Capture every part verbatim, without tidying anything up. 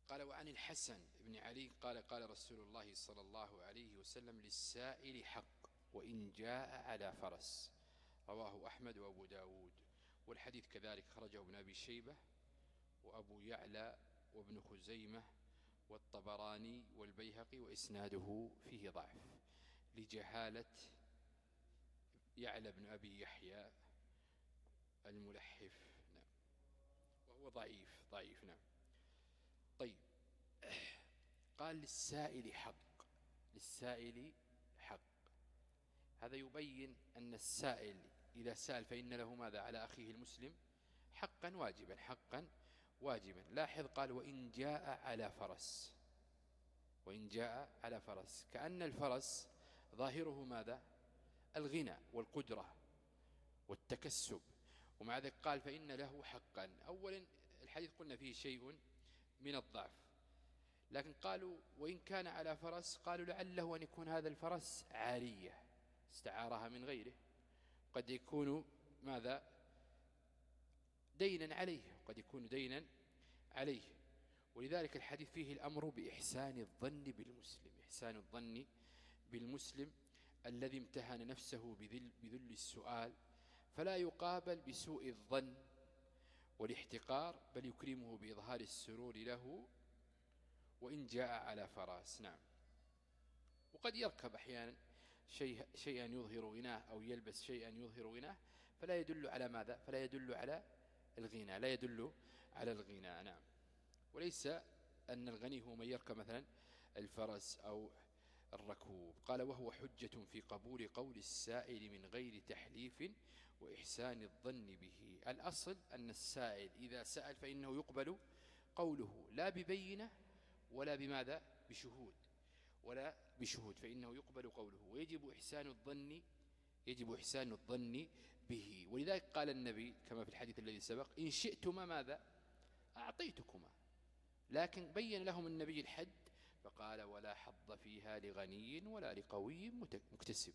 قال وعن الحسن بن علي قال قال رسول الله صلى الله عليه وسلم للسائل حق وإن جاء على فرس. رواه أحمد وأبو داود. والحديث كذلك خرجه ابن أبي شيبة وأبو يعلى وابن خزيمة والطبراني والبيهقي وإسناده فيه ضعف لجهالة يعلى بن أبي يحيى الملحف، نعم، وهو ضعيف ضعيف نعم. طيب، قال للسائل حق، للسائل حق، هذا يبين أن السائل إذا سأل فإن له ماذا على أخيه المسلم حقا واجبا، حقا واجبا. لاحظ قال وإن جاء على فرس، وإن جاء على فرس، كأن الفرس ظاهره ماذا الغنى والقدرة والتكسب، ومع ذلك قال فإن له حقا. أولا الحديث قلنا فيه شيء من الضعف، لكن قالوا وإن كان على فرس، قالوا لعله أن يكون هذا الفرس عارية استعارها من غيره، قد يكون ماذا دينا عليه، قد يكون دينا عليه. ولذلك الحديث فيه الأمر بإحسان الظن بالمسلم، إحسان الظن بالمسلم الذي امتهن نفسه بذل, بذل السؤال، فلا يقابل بسوء الظن والاحتقار، بل يكرمه بإظهار السرور له وإن جاء على فراس. نعم. وقد يركب أحيانا شيء شيئا يظهر غناه أو يلبس شيئا يظهر غناه، فلا يدل على ماذا فلا يدل على الغنى، لا يدل على الغنى. نعم. وليس أن الغني هو من يركب مثلا الفرس أو الركوب. قال وهو حجة في قبول قول السائل من غير تحليف وإحسان الظن به. الأصل أن السائل إذا سأل فإنه يقبل قوله لا ببينة ولا بماذا بشهود، ولا بشهود، فإنه يقبل قوله، ويجب إحسان الظن، يجب إحسان الظن به. ولذلك قال النبي كما في الحديث الذي سبق إن شئتما ماذا أعطيتكما، لكن بين لهم النبي الحد فقال ولا حظ فيها لغني ولا لقوي مكتسب،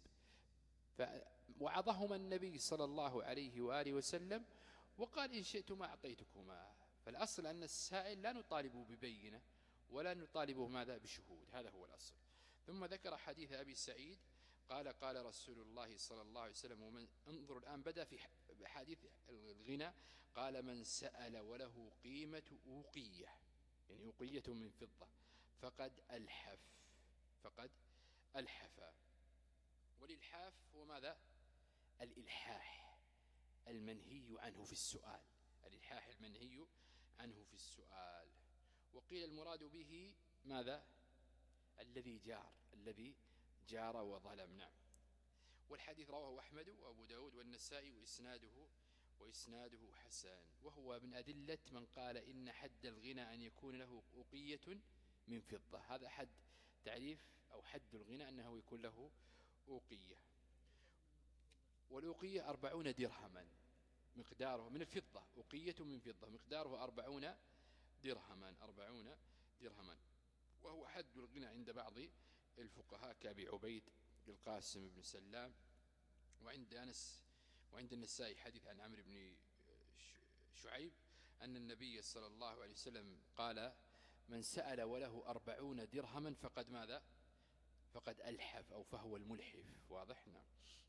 فوعظهما النبي صلى الله عليه وآله وسلم وقال إن شئتما أعطيتكما. فالأصل أن السائل لا نطالبه ببينة ولا نطالبه ماذا بشهود، هذا هو الأصل. ثم ذكر حديث أبي سعيد قال قال رسول الله صلى الله عليه وسلم، ومن انظر الآن بدأ في حديث الغنى، قال من سأل وله قيمة أوقية، يعني أوقية من فضة، فقد ألحف، فقد ألحف. والإلحاف هو ماذا الإلحاح المنهي عنه في السؤال، الإلحاح المنهي عنه في السؤال. وقيل المراد به ماذا الذي جار، الذي جار وظلم. نعم. والحديث رواه أحمد وأبو داود والنسائي وإسناده وإسناده حسن. وهو من أدلة من قال إن حد الغنى أن يكون له أوقية من فضة، هذا حد تعريف أو حد الغنى أنه يكون له أوقية. والأوقية أربعون درهما مقداره من الفضة، أوقية من فضة مقداره أربعون درهما، أربعون درهما. وهو حد الغنى عند بعض الفقهاء كأبي عبيد القاسم بن سلام، وعند أنس وعند النسائي حديث عن عمرو بن شعيب أن النبي صلى الله عليه وسلم قال من سأل وله أربعون درهما فقد ماذا فقد ألحف أو فهو الملحف. واضح. نعم.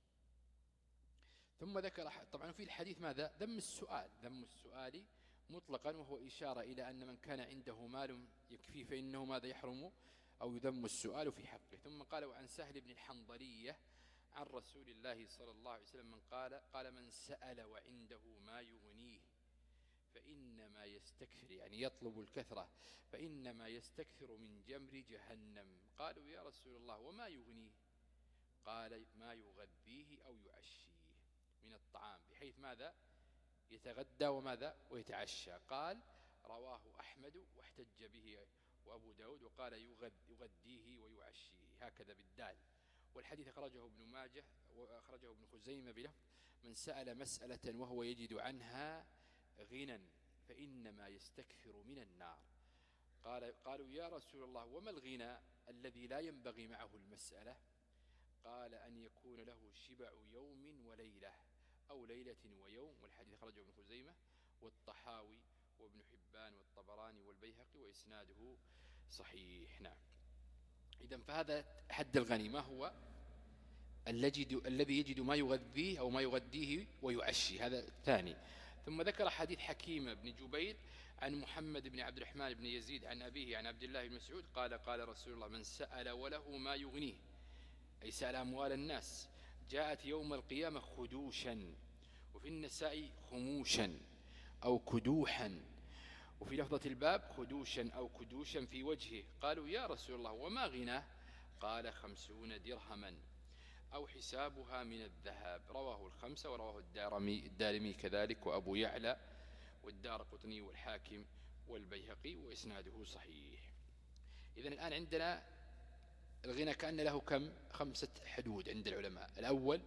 ثم ذكر طبعا في الحديث ماذا ذم السؤال، ذم السؤال مطلقا، وهو إشارة إلى أن من كان عنده مال يكفيه فإنه ماذا يحرم أو يذم السؤال في حقه. ثم قال وعن سهل بن الحنظلية عن رسول الله صلى الله عليه وسلم من قال قال من سأل وعنده ما يغنيه فإنما يستكثر، يعني يطلب الكثرة، فإنما يستكثر من جمر جهنم. قالوا يا رسول الله وما يغنيه؟ قال ما يغذيه أو يعشيه من الطعام، بحيث ماذا يتغدى وماذا ويتعشى. قال رواه أحمد واحتج به وأبو داود وقال يغديه ويعشيه، هكذا بالدال. والحديث أخرجه ابن ماجه وأخرجه ابن خزيمة بلفظ من سأل مسألة وهو يجد عنها غنى فإنما يستكثر من النار. قال قالوا يا رسول الله وما الغنى الذي لا ينبغي معه المسألة؟ قال أن يكون له شبع يوم وليلة أو ليلة ويوم. والحديث خرجه ابن خزيمة والطحاوي وابن حبان والطبراني والبيهقي والبيهقي وإسناده صحيح. نعم. إذن فهذا حد الغني، ما هو الذي يجد ما يغذيه أو ما يغذيه ويعشي، هذا الثاني. ثم ذكر حديث حكيم بن جبير عن محمد بن عبد الرحمن بن يزيد عن أبيه عن عبد الله بن مسعود قال قال رسول الله من سأل وله ما يغنيه، أي سأل أموال الناس، جاءت يوم القيامة خدوشا، وفي النساء خموشا أو كدوحا، وفي لفظة الباب خدوشا أو كدوشا في وجهه. قالوا يا رسول الله وما غناه؟ قال خمسون درهما أو حسابها من الذهب. رواه الخمسة ورواه الدارمي, الدارمي كذلك وأبو يعلى والدارقطني والحاكم والبيهقي وإسناده صحيح. إذن الآن عندنا الغنى كأن له كم؟ خمسة حدود عند العلماء. الأول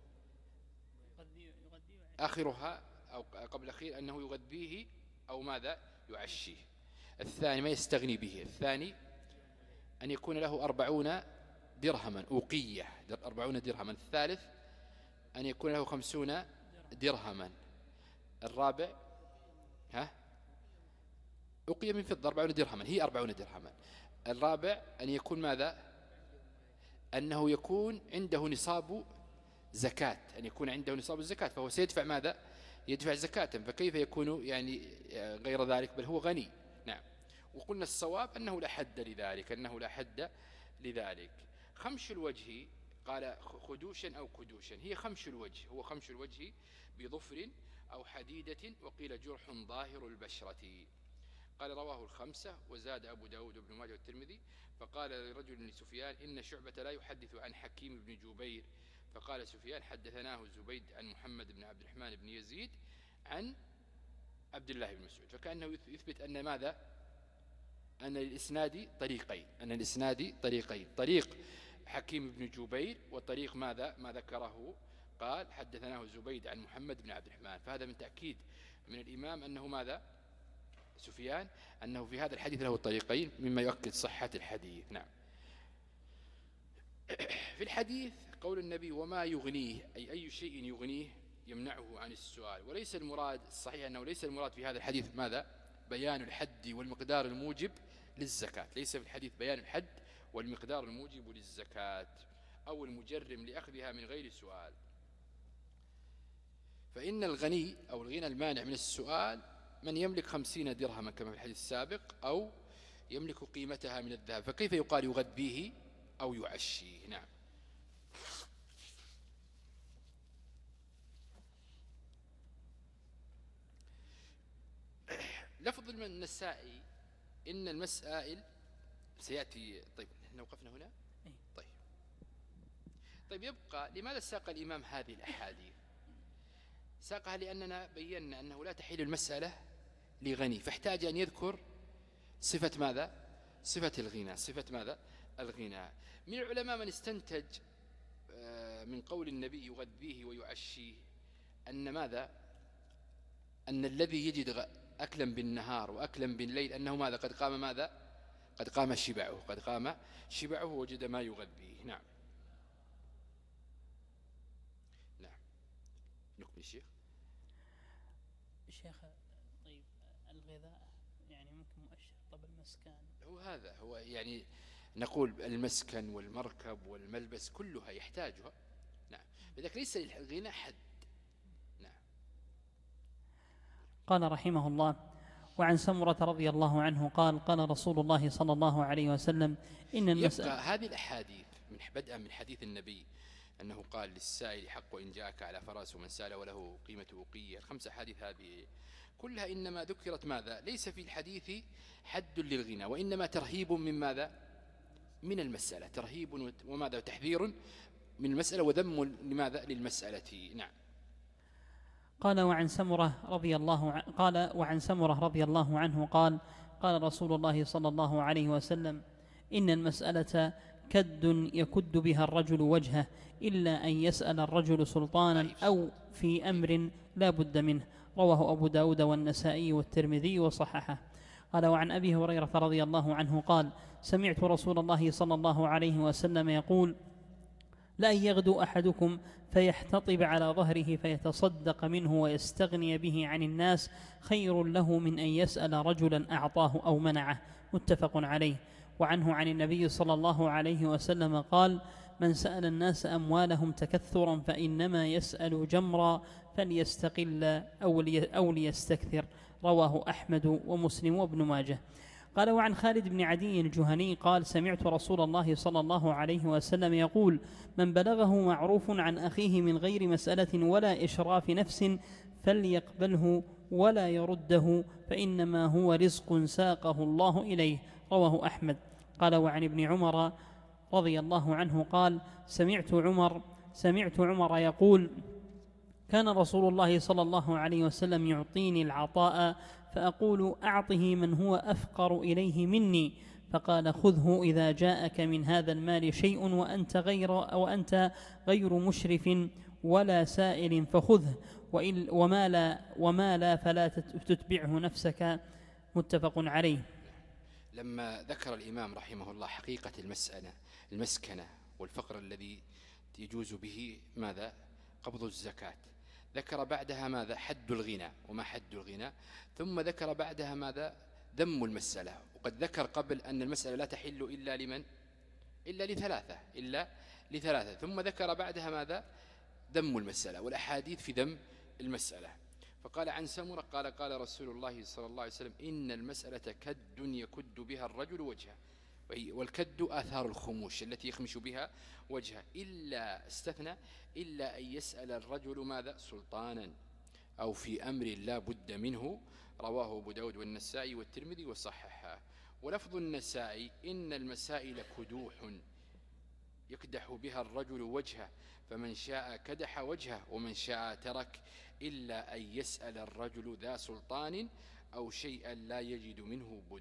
آخرها أو قبل الأخير أنه يغذيه أو ماذا يعشيه. الثاني ما يستغني به. الثاني أن يكون له أربعون درهما أوقية، أربعون درهما. الثالث أن يكون له خمسون درهما. الرابع ها أوقية من فضة أربعون درهما، هي أربعون درهما. الرابع أن يكون ماذا؟ أنه يكون عنده نصاب زكاة، أن يكون عنده نصاب الزكاة، فهو سيدفع ماذا؟ يدفع زكاة، فكيف يكون يعني غير ذلك؟ بل هو غني. نعم. وقلنا الصواب أنه لا حد لذلك، أنه لا حد لذلك. خمش الوجه قال خدوشا أو كدوشا، هي خمش الوجه، هو خمش الوجه بظفر أو حديدة، وقيل جرح ظاهر البشرة. قال رواه الخمسة وزاد أبو داود وابن ماجه والترمذي. فقال لرجل لسفيان إن شعبة لا يحدث عن حكيم بن جبير، فقال سفيان حدثناه زبيد عن محمد بن عبد الرحمن بن يزيد عن عبد الله بن مسعود. فكأنه يثبت أن ماذا؟ أن الإسناد طريقين، أن الإسناد طريقين، طريق حكيم بن جبير وطريق ماذا ما ذكره قال حدثناه زبيد عن محمد بن عبد الرحمن. فهذا من تأكيد من الإمام أنه ماذا سفيان أنه في هذا الحديث له طريقين، مما يؤكد صحة الحديث. نعم. في الحديث قول النبي وما يغنيه، أي أي شيء يغنيه يمنعه عن السؤال. وليس المراد، الصحيح أنه ليس المراد في هذا الحديث ماذا بيان الحد والمقدار الموجب للزكاة، ليس في الحديث بيان الحد والمقدار الموجب للزكاة أو المجرم لأخذها من غير سؤال. فإن الغني أو الغنى المانع من السؤال من يملك خمسين درهما كما في الحديث السابق، أو يملك قيمتها من الذهب. فكيف يقال يغذيه أو يعشيه؟ نعم. لفظ النسائي إن المسائل سيأتي. طيب نحن وقفنا هنا. طيب طيب يبقى لماذا ساق الإمام هذه الأحاديث؟ ساقها لأننا بينا أنه لا تحيل المسألة لغني، فاحتاج أن يذكر صفة ماذا؟ صفة الغنى. صفة ماذا؟ الغنى. من العلماء من استنتج من قول النبي يغذيه ويعشيه أن ماذا؟ أن الذي يجد أكلا بالنهار وأكلا بالليل أنه ماذا؟ قد قام ماذا؟ قد قام شبعه، قد قام شبعه ووجد ما يغذيه. نعم. نعم. نكمل الشيخ. الشيخ طيب الغذاء يعني ممكن مؤشر. طب المسكن هو هذا هو يعني نقول المسكن والمركب والملبس كلها يحتاجها. نعم. لذلك ليس للغنى حد. نعم. قال رحمه الله وعن سمرة رضي الله عنه قال قال رسول الله صلى الله عليه وسلم إن المسألة. يبقى هذه الأحاديث من بدءا من حديث النبي أنه قال للسائل حق وإن جاءك على فراس ومن سأل وله قيمة وقية. الخمس حديث هذه كلها إنما ذكرت ماذا؟ ليس في الحديث حد للغنى، وإنما ترهيب من ماذا؟ من المسألة، ترهيب وماذا؟ تحذير من المسألة وذم لماذا؟ للمسألة. نعم. قال وعن سمرة رضي الله عنه قال وعن سمرة رضي الله عنه قال قال رسول الله صلى الله عليه وسلم إن المسألة كد يكد بها الرجل وجهه إلا أن يسأل الرجل سلطانا أو في أمر لا بد منه. رواه أبو داود والنسائي والترمذي وصححه. قال وعن أبي هريرة رضي الله عنه قال سمعت رسول الله صلى الله عليه وسلم يقول لأن يغدو أحدكم فيحتطب على ظهره فيتصدق منه ويستغني به عن الناس خير له من أن يسأل رجلا أعطاه أو منعه. متفق عليه. وعنه عن النبي صلى الله عليه وسلم قال: من سأل الناس أموالهم تكثرا فإنما يسأل جمرا فليستقل أو ليستكثر. رواه أحمد ومسلم وابن ماجه. قال: وعن خالد بن عدي الجهني قال: سمعت رسول الله صلى الله عليه وسلم يقول: من بلغه معروف عن أخيه من غير مسألة ولا إشراف نفس فليقبله ولا يرده فإنما هو رزق ساقه الله إليه. رواه أحمد. قال: وعن ابن عمر رضي الله عنه قال: سمعت عمر سمعت عمر يقول: كان رسول الله صلى الله عليه وسلم يعطيني العطاء فأقول: أعطه من هو أفقر إليه مني، فقال: خذه إذا جاءك من هذا المال شيء وأنت غير, وأنت غير مشرف ولا سائل فخذه، وما لا, وما لا فلا تتبعه نفسك. متفق عليه. لما ذكر الإمام رحمه الله حقيقة المسألة المسكنة والفقر الذي يجوز به ماذا؟ قبض الزكاة، ذكر بعدها ماذا؟ حد الغنى وما حد الغنى، ثم ذكر بعدها ماذا؟ ذم المسألة. وقد ذكر قبل أن المسألة لا تحل إلا لمن؟ إلا لثلاثة إلا لثلاثة ثم ذكر بعدها ماذا؟ ذم المسألة والأحاديث في ذم المسألة. فقال عن سمرة قال: قال رسول الله صلى الله عليه وسلم: إن المسألة كد يكد بها الرجل وجهه، والكد آثار الخموش التي يخمش بها وجهه، إلا استثنى إلا أن يسأل الرجل ماذا؟ سلطانا أو في أمر لا بد منه. رواه أبو داود والنسائي والترمذي وصححه. ولفظ النسائي: إن المسائل كدوح يكدح بها الرجل وجهه، فمن شاء كدح وجهه ومن شاء ترك، إلا أن يسأل الرجل ذا سلطان أو شيئا لا يجد منه بد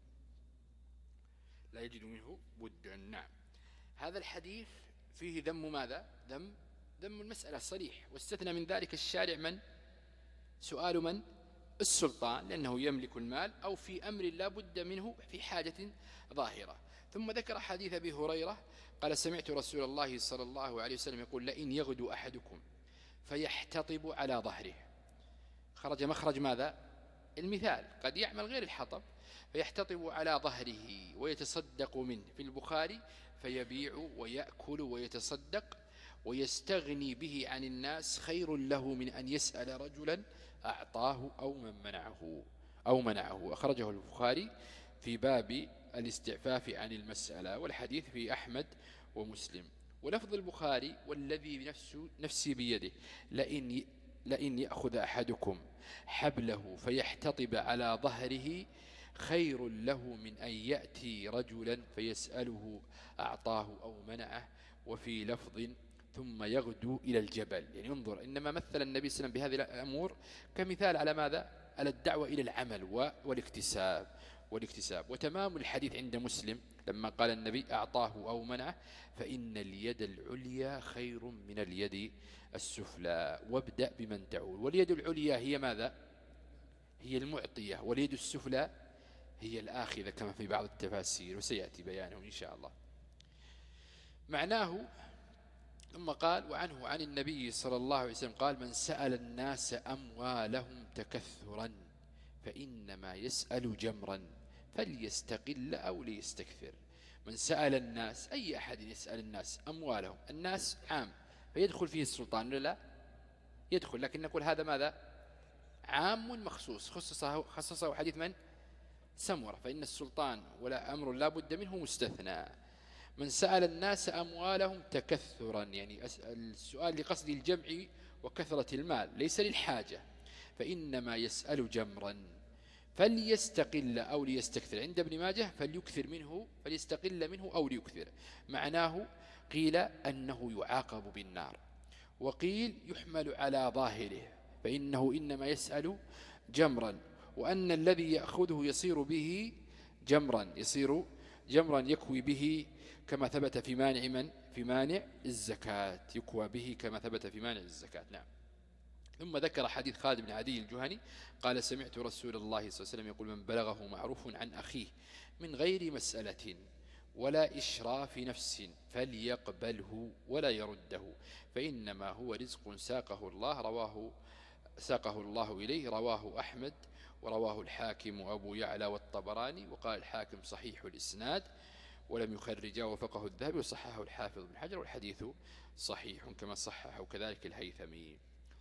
لا يجد منه بد نعم. هذا الحديث فيه ذم ماذا؟ ذم ذم المسألة صريح، واستثنى من ذلك الشارع من؟ سؤال من؟ السلطان، لأنه يملك المال أو في أمر لا بد منه في حاجة ظاهرة. ثم ذكر حديث أبي هريرة قال: سمعت رسول الله صلى الله عليه وسلم يقول: لئن يغدو أحدكم فيحتطب على ظهره. خرج مخرج ماذا؟ المثال، قد يعمل غير الحطب. فيحتطب على ظهره ويتصدق منه في البخاري: فيبيع ويأكل ويتصدق ويستغني به عن الناس خير له من أن يسأل رجلا أعطاه أو من منعه أو منعه. أخرجه البخاري في باب الاستعفاف عن المسألة، والحديث في أحمد ومسلم. ولفظ البخاري: والذي نفسي بيده لئن, لئن يأخذ أحدكم حبله فيحتطب على ظهره خير له من أن يأتي رجلا فيسأله أعطاه أو منعه. وفي لفظ: ثم يغدو إلى الجبل. يعني انظر، إنما مثل النبي صلى الله عليه وسلم بهذه الأمور كمثال على ماذا؟ على الدعوة إلى العمل والاكتساب والاكتساب وتمام الحديث عند مسلم لما قال النبي: أعطاه أو منعه، فإن اليد العليا خير من اليد السفلى، وابدأ بمن تعول. واليد العليا هي ماذا؟ هي المعطية، واليد السفلى هي الآخذة كما في بعض التفاسير، وسيأتي بيانه إن شاء الله. معناه: ثم قال: وعنه عن النبي صلى الله عليه وسلم قال: من سأل الناس أموالهم تكثرا فإنما يسأل جمرا فليستقل أو ليستكثر. من سأل الناس، أي أحد يسأل الناس أموالهم، الناس عام فيدخل فيه السلطان لا يدخل، لكن نقول هذا ماذا؟ عام مخصوص، خصصه, خصصه حديث من؟ سمرة، فإن السلطان ولا أمر لا بد منه مستثنى. من سأل الناس أموالهم تكثرا، يعني السؤال لقصد الجمع وكثرة المال ليس للحاجة، فإنما يسأل جمرا فليستقل أو ليستكثر. عند ابن ماجه: فليكثر منه فليستقل منه أو ليكثر. معناه: قيل أنه يعاقب بالنار، وقيل يحمل على ظاهره فإنه إنما يسأل جمرا، وأن الذي يأخذه يصير به جمرا يصير جمرا يكوي به كما ثبت في مانع من؟ في مانع الزكاة، يكوى به كما ثبت في مانع الزكاة. نعم. ثم ذكر حديث خالد بن عدي الجهني قال: سمعت رسول الله صلى الله عليه وسلم يقول: من بلغه معروف عن أخيه من غير مسألة ولا إشراف نفس فليقبله ولا يرده فإنما هو رزق ساقه الله رواه ساقه الله إليه رواه أحمد ورواه الحاكم وأبو يعلى والطبراني وقال الحاكم صحيح الإسناد ولم يخرجه وفقه الذهبي وصححه الحافظ بن حجر والحديث صحيح كما صححه كذلك الهيثمي.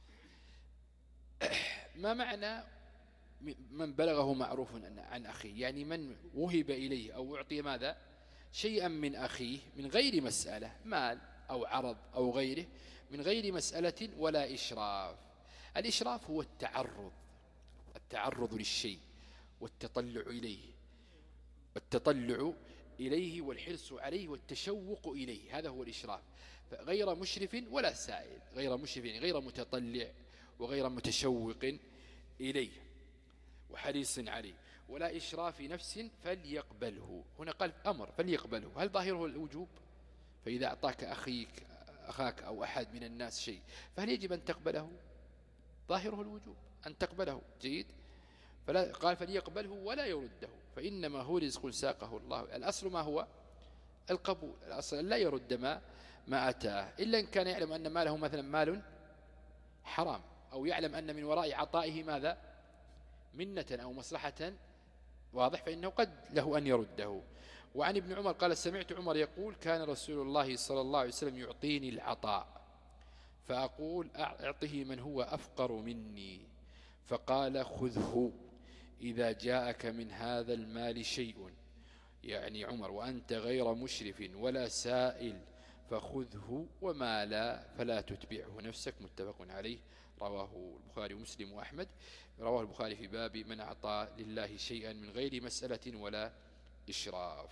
ما معنى من بلغه معروف عن أخيه؟ يعني من وهب إليه أو أعطي ماذا شيئا من أخيه من غير مسألة مال أو عرض أو غيره من غير مسألة ولا إشراف. الإشراف هو التعرض التعرض للشيء والتطلع إليه والتطلع إليه والحرص عليه والتشوق إليه، هذا هو الإشراف. غير مشرف ولا سائل، غير مشرف يعني غير متطلع وغير متشوق إليه وحريص عليه، ولا إشراف نفس فليقبله. هنا قال أمر فليقبله، هل ظاهره الوجوب؟ فإذا أعطاك أخيك أخاك أو أحد من الناس شيء فهل يجب أن تقبله؟ ظاهره الوجوب أن تقبله. جيد. فلا قال فليقبله ولا يرده فإنما هو رزق ساقه الله. الأصل ما هو؟ القبول. الأصل لا يرد ما ما أتاه إلا إن كان يعلم أن ماله مثلا مال حرام أو يعلم أن من وراء عطائه ماذا منة أو مصلحة واضح، فإنه قد له أن يرده. وعن ابن عمر قال سمعت عمر يقول كان رسول الله صلى الله عليه وسلم يعطيني العطاء فأقول أعطه من هو أفقر مني فقال خذه إذا جاءك من هذا المال شيء يعني عمر وأنت غير مشرف ولا سائل فخذه وما لا فلا تتبعه نفسك. متفق عليه رواه البخاري ومسلم وأحمد. رواه البخاري في باب من أعطى لله شيئا من غير مسألة ولا إشراف.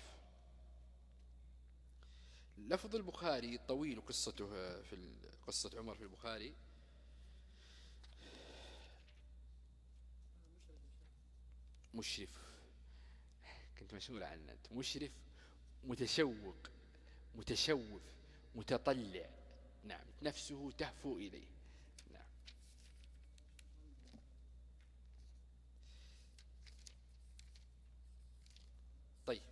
لفظ البخاري طويل قصته في قصة عمر في البخاري. مشرف كنت مشغول عنه. مشرف متشوق متشوف متطلع، نعم نفسه تهفو إليه. نعم. طيب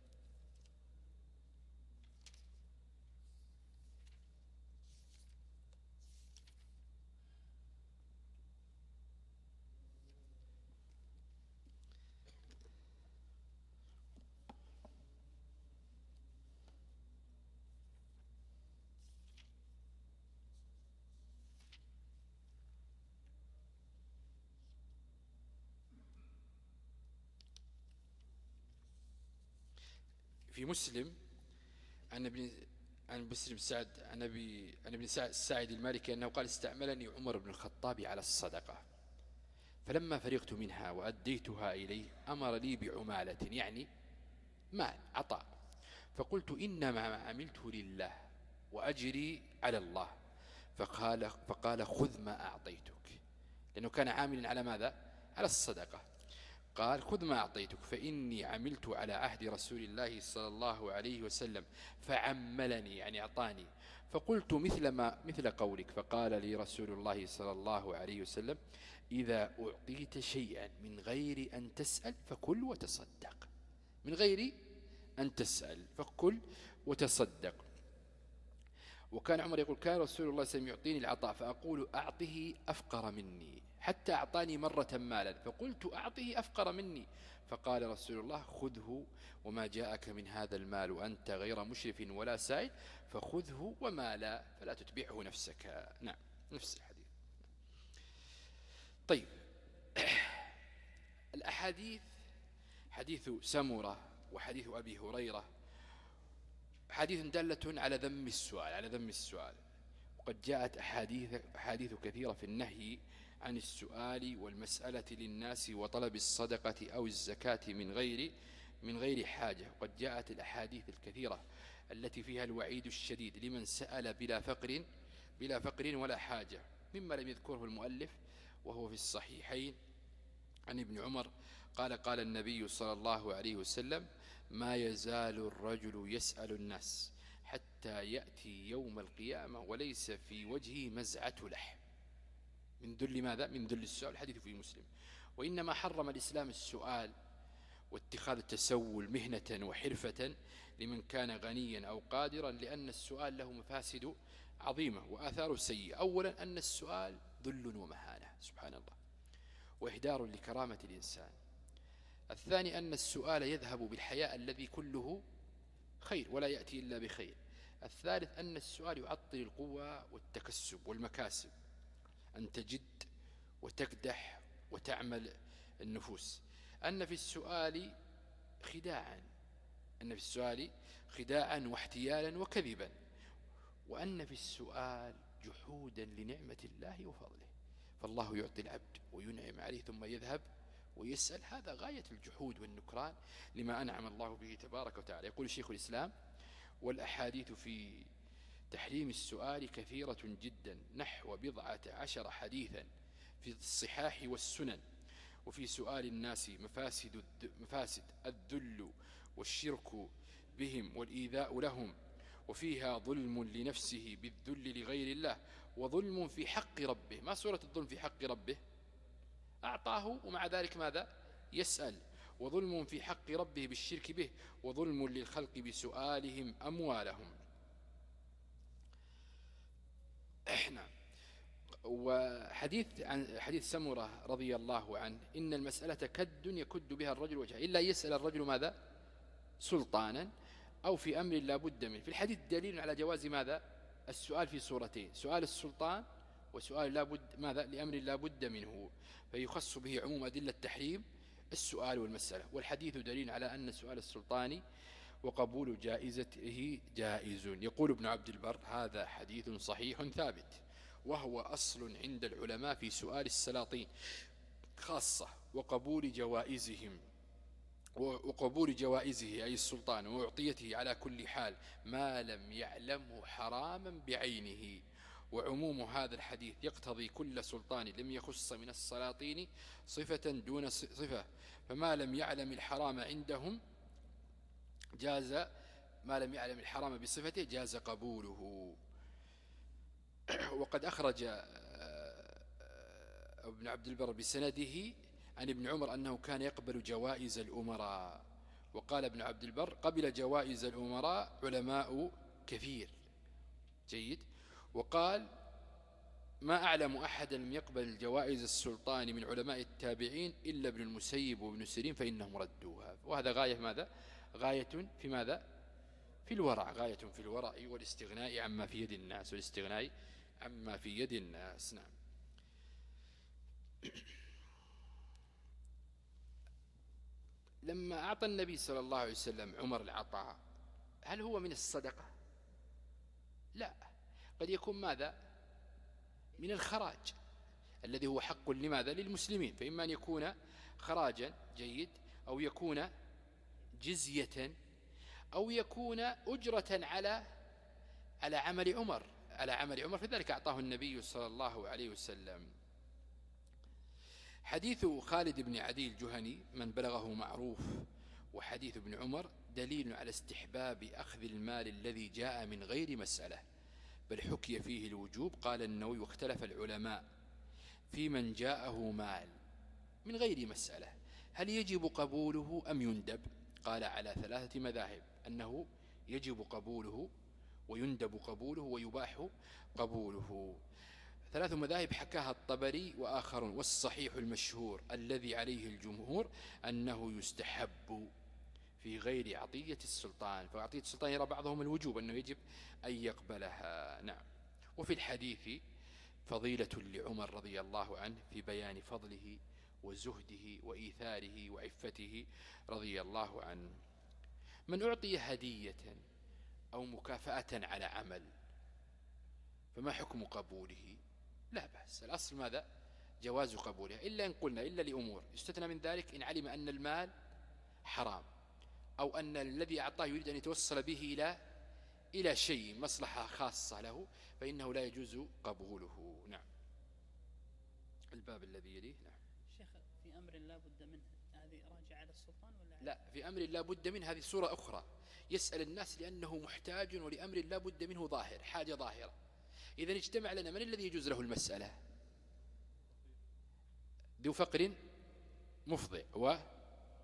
في مسلم عن ابن عن مسلم سعد عن ابي عن ابن سعد الساعدي المالكي انه قال استعملني عمر بن الخطاب على الصدقه فلما فرغت منها واديتها اليه امر لي بعماله يعني مال عطاء فقلت انما عملته لله واجري على الله فقال فقال خذ ما اعطيتك لانه كان عاملا على ماذا؟ على الصدقه. قال خذ ما أعطيتك فإني عملت على عهد رسول الله صلى الله عليه وسلم فعملني يعني أعطاني فقلت مثل ما مثل قولك فقال لي رسول الله صلى الله عليه وسلم إذا أعطيت شيئا من غير أن تسأل فكل وتصدق. من غير أن تسأل فكل وتصدق. وكان عمر يقول كان رسول الله صلى الله عليه وسلم يعطيني العطاء فأقول أعطه أفقر مني حتى أعطاني مرة مالا فقلت أعطه أفقر مني فقال رسول الله خذه وما جاءك من هذا المال وأنت غير مشرف ولا سائل فخذه وما لا فلا تتبعه نفسك. نعم نفس الحديث. طيب الأحاديث حديث سمرة وحديث أبي هريرة حديث دالة على ذم السؤال على ذم السؤال وقد جاءت أحاديث أحاديث كثيرة في النهي عن السؤال والمسألة للناس وطلب الصدقة أو الزكاة من غير من غير حاجة. وقد جاءت الأحاديث الكثيرة التي فيها الوعيد الشديد لمن سأل بلا فقر بلا فقر ولا حاجة مما لم يذكره المؤلف وهو في الصحيحين عن ابن عمر قال قال النبي صلى الله عليه وسلم ما يزال الرجل يسأل الناس حتى يأتي يوم القيامة وليس في وجهه مزعة لحم من ذل ماذا؟ من ذل السؤال. الحديث في مسلم. وإنما حرم الإسلام السؤال واتخاذ التسول مهنة وحرفة لمن كان غنيا أو قادرا، لأن السؤال له مفاسد عظيمة وآثار سيئة. أولا أن السؤال ذل ومهانة سبحان الله، وإهدار لكرامة الإنسان. الثاني أن السؤال يذهب بالحياء الذي كله خير ولا يأتي إلا بخير. الثالث أن السؤال يعطل القوة والتكسب والمكاسب، أن تجد وتكدح وتعمل النفوس. أن في السؤال خداعا أن في السؤال خداعا واحتيالا وكذبا، وأن في السؤال جحودا لنعمة الله وفضله. فالله يعطي العبد وينعم عليه ثم يذهب ويسأل، هذا غاية الجحود والنكران لما أنعم الله به تبارك وتعالى. يقول شيخ الإسلام: والأحاديث في تحريم السؤال كثيرة جدا، نحو بضعة عشر حديثا في الصحاح والسنن. وفي سؤال الناس مفاسد, مفاسد الذل والشرك بهم والإيذاء لهم، وفيها ظلم لنفسه بالذل لغير الله، وظلم في حق ربه. ما صورة الظلم في حق ربه؟ أعطاه ومع ذلك ماذا؟ يسأل. وظلم في حق ربه بالشرك به، وظلم للخلق بسؤالهم أموالهم. نعم. وحديث عن حديث سمرة رضي الله عنه: إن المسألة كد يكد بها الرجل وجهه، إلا يسأل الرجل ماذا؟ سلطانا أو في أمر لا بد منه. في الحديث دليل على جواز ماذا؟ السؤال في صورتين: سؤال السلطان وسؤال لا بد ماذا؟ لأمر لا بد منه، فيخص به عموم أدلة التحريم السؤال والمسألة. والحديث دليل على أن سؤال السلطان وقبول جائزته جائز. يقول ابن عبد البر: هذا حديث صحيح ثابت، وهو أصل عند العلماء في سؤال السلاطين خاصة، وقبول جوائزهم وقبول جوائزه أي السلطان وأعطيته على كل حال ما لم يعلمه حراما بعينه. وعموم هذا الحديث يقتضي كل سلطان لم يخص من السلاطين صفة دون صفة، فما لم يعلم الحرام عندهم جاز، ما لم يعلم الحرام بصفته جاز قبوله. وقد أخرج ابن عبد البر بسنده عن ابن عمر أنه كان يقبل جوائز الأمراء. وقال ابن عبد البر: قبل جوائز الأمراء علماء كثير. جيد. وقال: ما أعلم أحدا لم يقبل الجوائز السلطان من علماء التابعين إلا ابن المسيب وابن سيرين فإنهم ردوها. وهذا غاية ماذا؟ غاية في ماذا؟ في الورع، غاية في الورع والاستغناء عما في يد الناس، والاستغناء عما في يد الناس. نعم. لما أعطى النبي صلى الله عليه وسلم عمر العطاء، هل هو من الصدقة؟ لا، قد يكون ماذا؟ من الخراج الذي هو حق لماذا؟ للمسلمين. فإما أن يكون خراجا جيد، أو يكون جزية، أو يكون أجرة على على عمل عمر على عمل عمر فذلك أعطاه النبي صلى الله عليه وسلم. حديث خالد بن عدي الجهني من بلغه معروف، وحديث ابن عمر دليل على استحباب أخذ المال الذي جاء من غير مسألة، بل حكي فيه الوجوب. قال النووي: واختلف العلماء في من جاءه مال من غير مسألة هل يجب قبوله أم يندب؟ قال: على ثلاثة مذاهب، أنه يجب قبوله ويندب قبوله ويباح قبوله. ثلاث مذاهب حكاها الطبري وآخرون، والصحيح المشهور الذي عليه الجمهور أنه يستحب في غير عطية السلطان. فعطية السلطان يرى بعضهم الوجوب أنه يجب أن يقبلها. نعم. وفي الحديث فضيلة لعمر رضي الله عنه في بيان فضله وزهده وإيثاره وعفته رضي الله عنه. من أعطي هدية أو مكافأة على عمل فما حكم قبوله؟ لا بأس، الأصل ماذا؟ جواز قبولها، إلا إن قلنا إلا لأمور يستثنى من ذلك: إن علم أن المال حرام، أو أن الذي أعطاه يريد أن يتوصل به إلى إلى شيء مصلحة خاصة له، فإنه لا يجوز قبوله. نعم. الباب الذي يليه. نعم. شيخ، في أمر لا بد منه، هذه راجع على السلطان ولا؟ لا، في أمر لا بد منه هذه صورة أخرى، يسأل الناس لأنه محتاج، ولأمر لا بد منه ظاهر، حاجة ظاهرة. إذن اجتمع لنا من الذي يجوز له المسألة؟ ذو فقر مفضع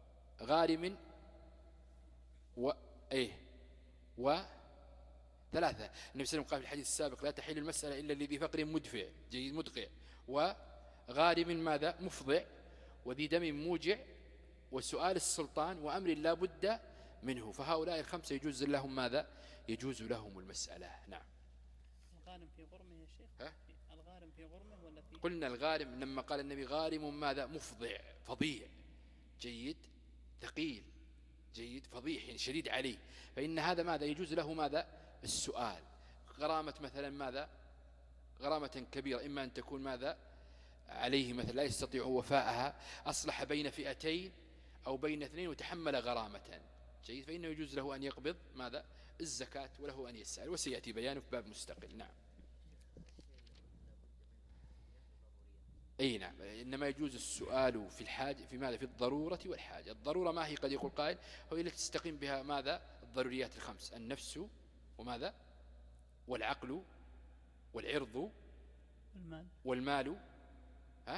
وغارم و إيه و ثلاثة. النبي صلى الله عليه وسلم قال في الحديث السابق لا تحل المسألة إلا الذي فقر مدفع جيد مدقع وغارم ماذا مفضع وذي دم موجع وسؤال السلطان وأمر لا بد منه. فهؤلاء الخمسة يجوز لهم ماذا يجوز لهم المسألة. نعم. الغارم في غرمه يا شيخ ها؟ الغارم في غرمه ولا في قلنا الغارم لما قال النبي غارم ماذا مفضع فظيع جيد ثقيل جيد فضيح يعني شديد عليه. فإن هذا ماذا يجوز له ماذا السؤال. غرامة مثلا ماذا غرامة كبيرة إما أن تكون ماذا عليه مثلا لا يستطيع وفاءها أصلح بين فئتين أو بين اثنين وتحمل غرامة جيد فإنه يجوز له أن يقبض ماذا الزكاة وله أن يسأل وسيأتي بيانه في باب مستقل. نعم. أي نعم. إنما يجوز السؤال في الحاجة في ماذا في الضرورة والحاجة. الضرورة ما هي قد يقول قائل هو التي تستقيم بها ماذا الضروريات الخمس النفس وماذا والعقل والعرض المال والمال ها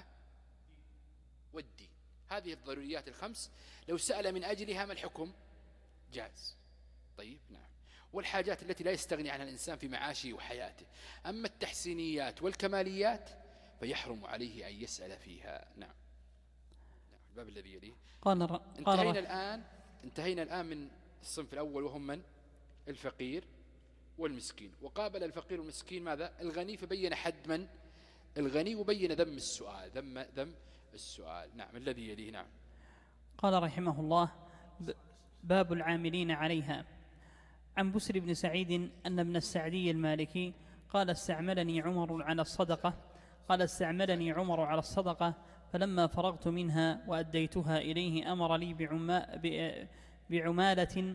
والدين. هذه الضروريات الخمس لو سأل من أجلها ما الحكم جاز. طيب نعم. والحاجات التي لا يستغني عنها الإنسان في معاشه وحياته. أما التحسينيات والكماليات فيحرم عليه أن يسأل فيها. نعم. نعم. الباب الذي يليه قال ر... انتهينا قال الآن انتهينا الآن من الصنف الأول وهم من الفقير والمسكين. وقابل الفقير والمسكين ماذا الغني فبين حد من الغني وبين ذم السؤال ذم ذم السؤال. نعم. الذي يليه. نعم. قال رحمه الله ب... باب العاملين عليها. عن بسر بن سعيد أن ابن السعدي المالكي قال استعملني عمر على الصدقة قال استعملني عمر على الصدقة فلما فرغت منها وأديتها إليه أمر لي بعما ب... بعمالة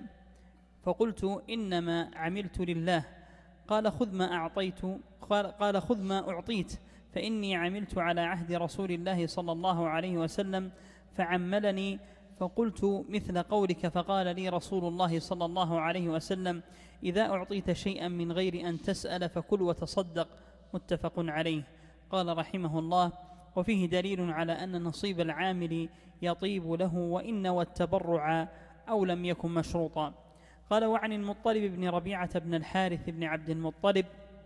فقلت إنما عملت لله قال خذ ما أعطيت قال خذ ما أعطيت فإني عملت على عهد رسول الله صلى الله عليه وسلم فعملني فقلت مثل قولك فقال لي رسول الله صلى الله عليه وسلم إذا أعطيت شيئا من غير أن تسأل فكل وتصدق. متفق عليه. قال رحمه الله وفيه دليل على أن نصيب العامل يطيب له وإن والتبرع أو لم يكن مشروطا. قال وعن المطلب بن ربيعة بن الحارث بن عبد المطلب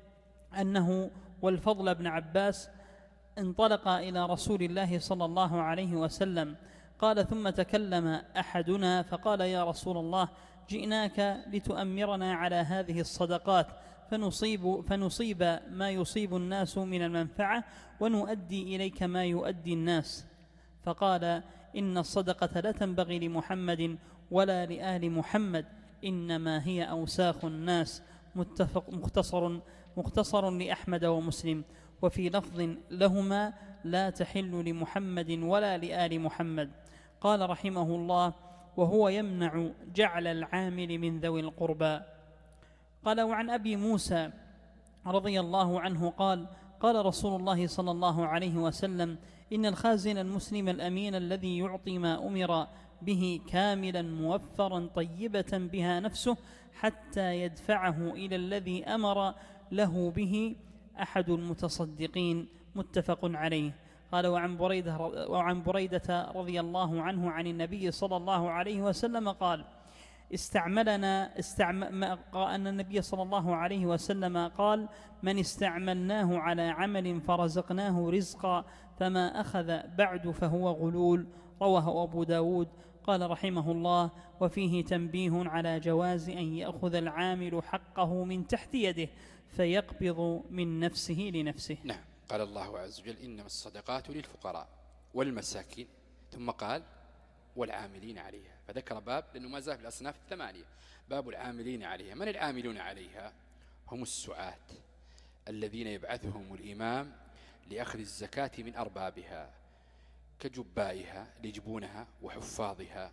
أنه والفضل بن عباس انطلقا إلى رسول الله صلى الله عليه وسلم قال ثم تكلم أحدنا فقال يا رسول الله جئناك لتؤمرنا على هذه الصدقات فنصيب, فنصيب ما يصيب الناس من المنفعة ونؤدي إليك ما يؤدي الناس. فقال إن الصدقة لا تنبغي لمحمد ولا لآل محمد إنما هي أوساخ الناس. متفق مختصر مختصر لأحمد ومسلم. وفي لفظ لهما لا تحل لمحمد ولا لآل محمد. قال رحمه الله وهو يمنع جعل العامل من ذوي القربى. قال وعن أبي موسى رضي الله عنه قال قال رسول الله صلى الله عليه وسلم إن الخازن المسلم الأمين الذي يعطي ما أمر به كاملا موفرا طيبة بها نفسه حتى يدفعه إلى الذي أمر له به أحد المتصدقين. متفق عليه. قال وعن بريدة, وعن بريدة رضي الله عنه عن النبي صلى الله عليه وسلم قال استعملنا استعم... أن النبي صلى الله عليه وسلم قال من استعملناه على عمل فرزقناه رزقا فما أخذ بعد فهو غلول. رواه أبو داود. قال رحمه الله وفيه تنبيه على جواز أن يأخذ العامل حقه من تحت يده فيقبض من نفسه لنفسه. نعم. قال الله عز وجل إنما الصدقات للفقراء والمساكين ثم قال والعاملين عليها فذكر باب لأنه ما زال في الأصناف الثمانية باب العاملين عليها. من العاملون عليها؟ هم السعاة الذين يبعثهم الإمام لأخذ الزكاة من أربابها كجبائها ليجبونها وحفاظها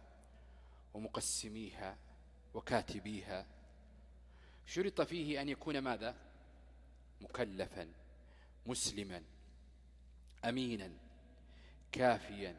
ومقسميها وكاتبيها. شرط فيه أن يكون ماذا مكلفا مسلما أمينا كافيا.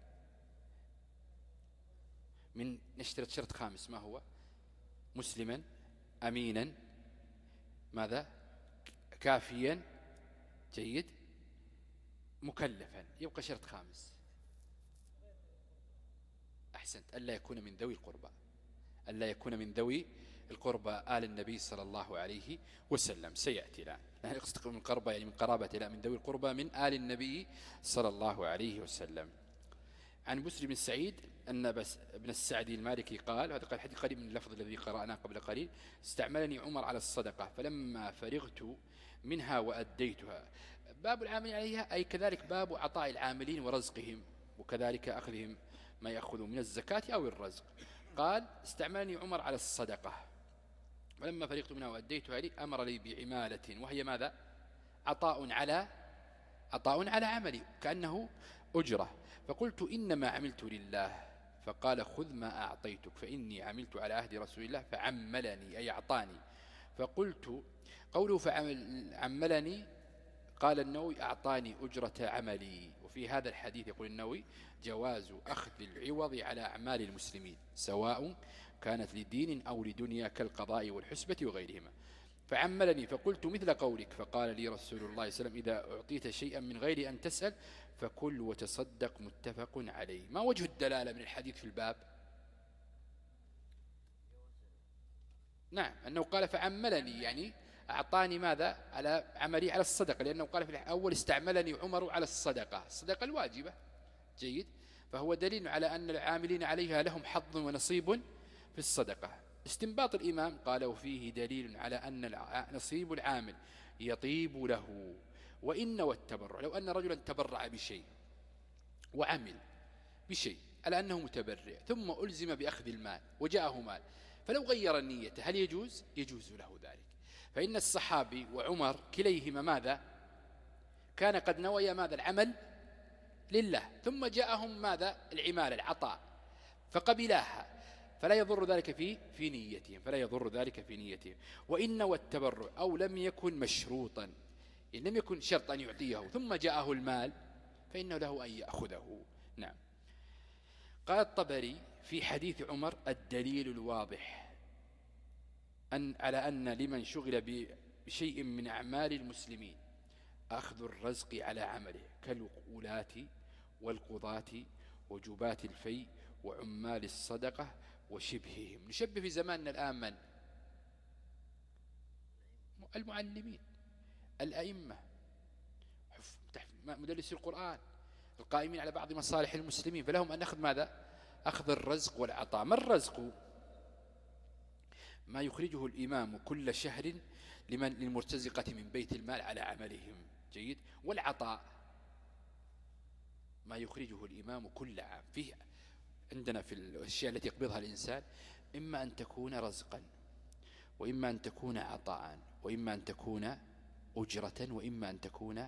من نشترط شرط خامس ما هو مسلما أمينا ماذا كافيا جيد مكلفا. يبقى شرط خامس أحسنت، ألا يكون من ذوي القربى، ألا يكون من ذوي القربى آل النبي صلى الله عليه وسلم. سيأتي الآن، لا يقصد من قربى يعني من قرابة، لا، من ذوي القربى من آل النبي صلى الله عليه وسلم. عن بسر بن سعيد أن بس ابن السعدي المالكي قال، هذا قال حديث قريب من اللفظ الذي قرأناه قبل قليل: استعملني عمر على الصدقة فلما فرغت منها وأديتها. باب العاملين عليها أي كذلك باب عطاء العاملين ورزقهم، وكذلك أخذهم ما يأخذ من الزكاة أو الرزق. قال: استعملني عمر على الصدقة فلما فرغت منها وأديتها لي أمر لي بعمالة، وهي ماذا؟ عطاء على عطاء على عملي، كأنه أجرة. فقلت: إنما عملت لله. فقال: خذ ما أعطيتك فإني عملت على عهد رسول الله فعملني أي أعطاني. فقلت: قوله فعملني، قال النووي: أعطاني أجرة عملي. وفي هذا الحديث يقول النووي: جواز أخذ العوض على أعمال المسلمين سواء كانت لدين أو لدنيا كالقضاء والحسبة وغيرهما. فعملني فقلت مثل قولك. فقال لي رسول الله صلى الله عليه وسلم: إذا أعطيت شيئا من غير أن تسأل فكل وتصدق. متفق عليه. ما وجه الدلالة من الحديث في الباب؟ نعم، أنه قال فعملني يعني أعطاني ماذا؟ على عملي على الصدقة، لأنه قال في الأول: استعملني عمر على الصدقة، الصدقة الواجبة. جيد. فهو دليل على أن العاملين عليها لهم حظ ونصيب في الصدقة. استنباط الإمام قال: وفيه دليل على أن نصيب العامل يطيب له وإن والتبرع. لو أن رجلا تبرع بشيء وعمل بشيء على أنه متبرع ثم ألزم بأخذ المال وجاءه مال، فلو غير النية هل يجوز؟ يجوز له ذلك. فإن الصحابي وعمر كليهما ماذا؟ كان قد نويا ماذا؟ العمل لله، ثم جاءهم ماذا؟ العمال العطاء فقبلاها، فلا يضر ذلك في في نيتهم، فلا يضر ذلك في نيتهم. وإن والتبرع أو لم يكن مشروطا، إن لم يكن شرط أن يعطيه ثم جاءه المال فإنه له أن يأخذه. نعم. قال الطبري في حديث عمر: الدليل الواضح أن على أن لمن شغل بشيء من أعمال المسلمين أخذ الرزق على عمله كالولاة والقضاة وجبات الفيء وعمال الصدقة وشبههم. نشبه في زماننا الآن من؟ المعلمين، الأئمة، مدرسي القرآن، القائمين على بعض مصالح المسلمين، فلهم أن أخذ ماذا؟ أخذ الرزق والعطاء. ما الرزق؟ ما يخرجه الإمام كل شهر لمن للمرتزقة من بيت المال على عملهم. جيد. والعطاء ما يخرجه الإمام كل عام. فيه عندنا في الأشياء التي يقبضها الإنسان إما أن تكون رزقا، وإما أن تكون عطاء، وإما أن تكون أجرة، وإما أن تكون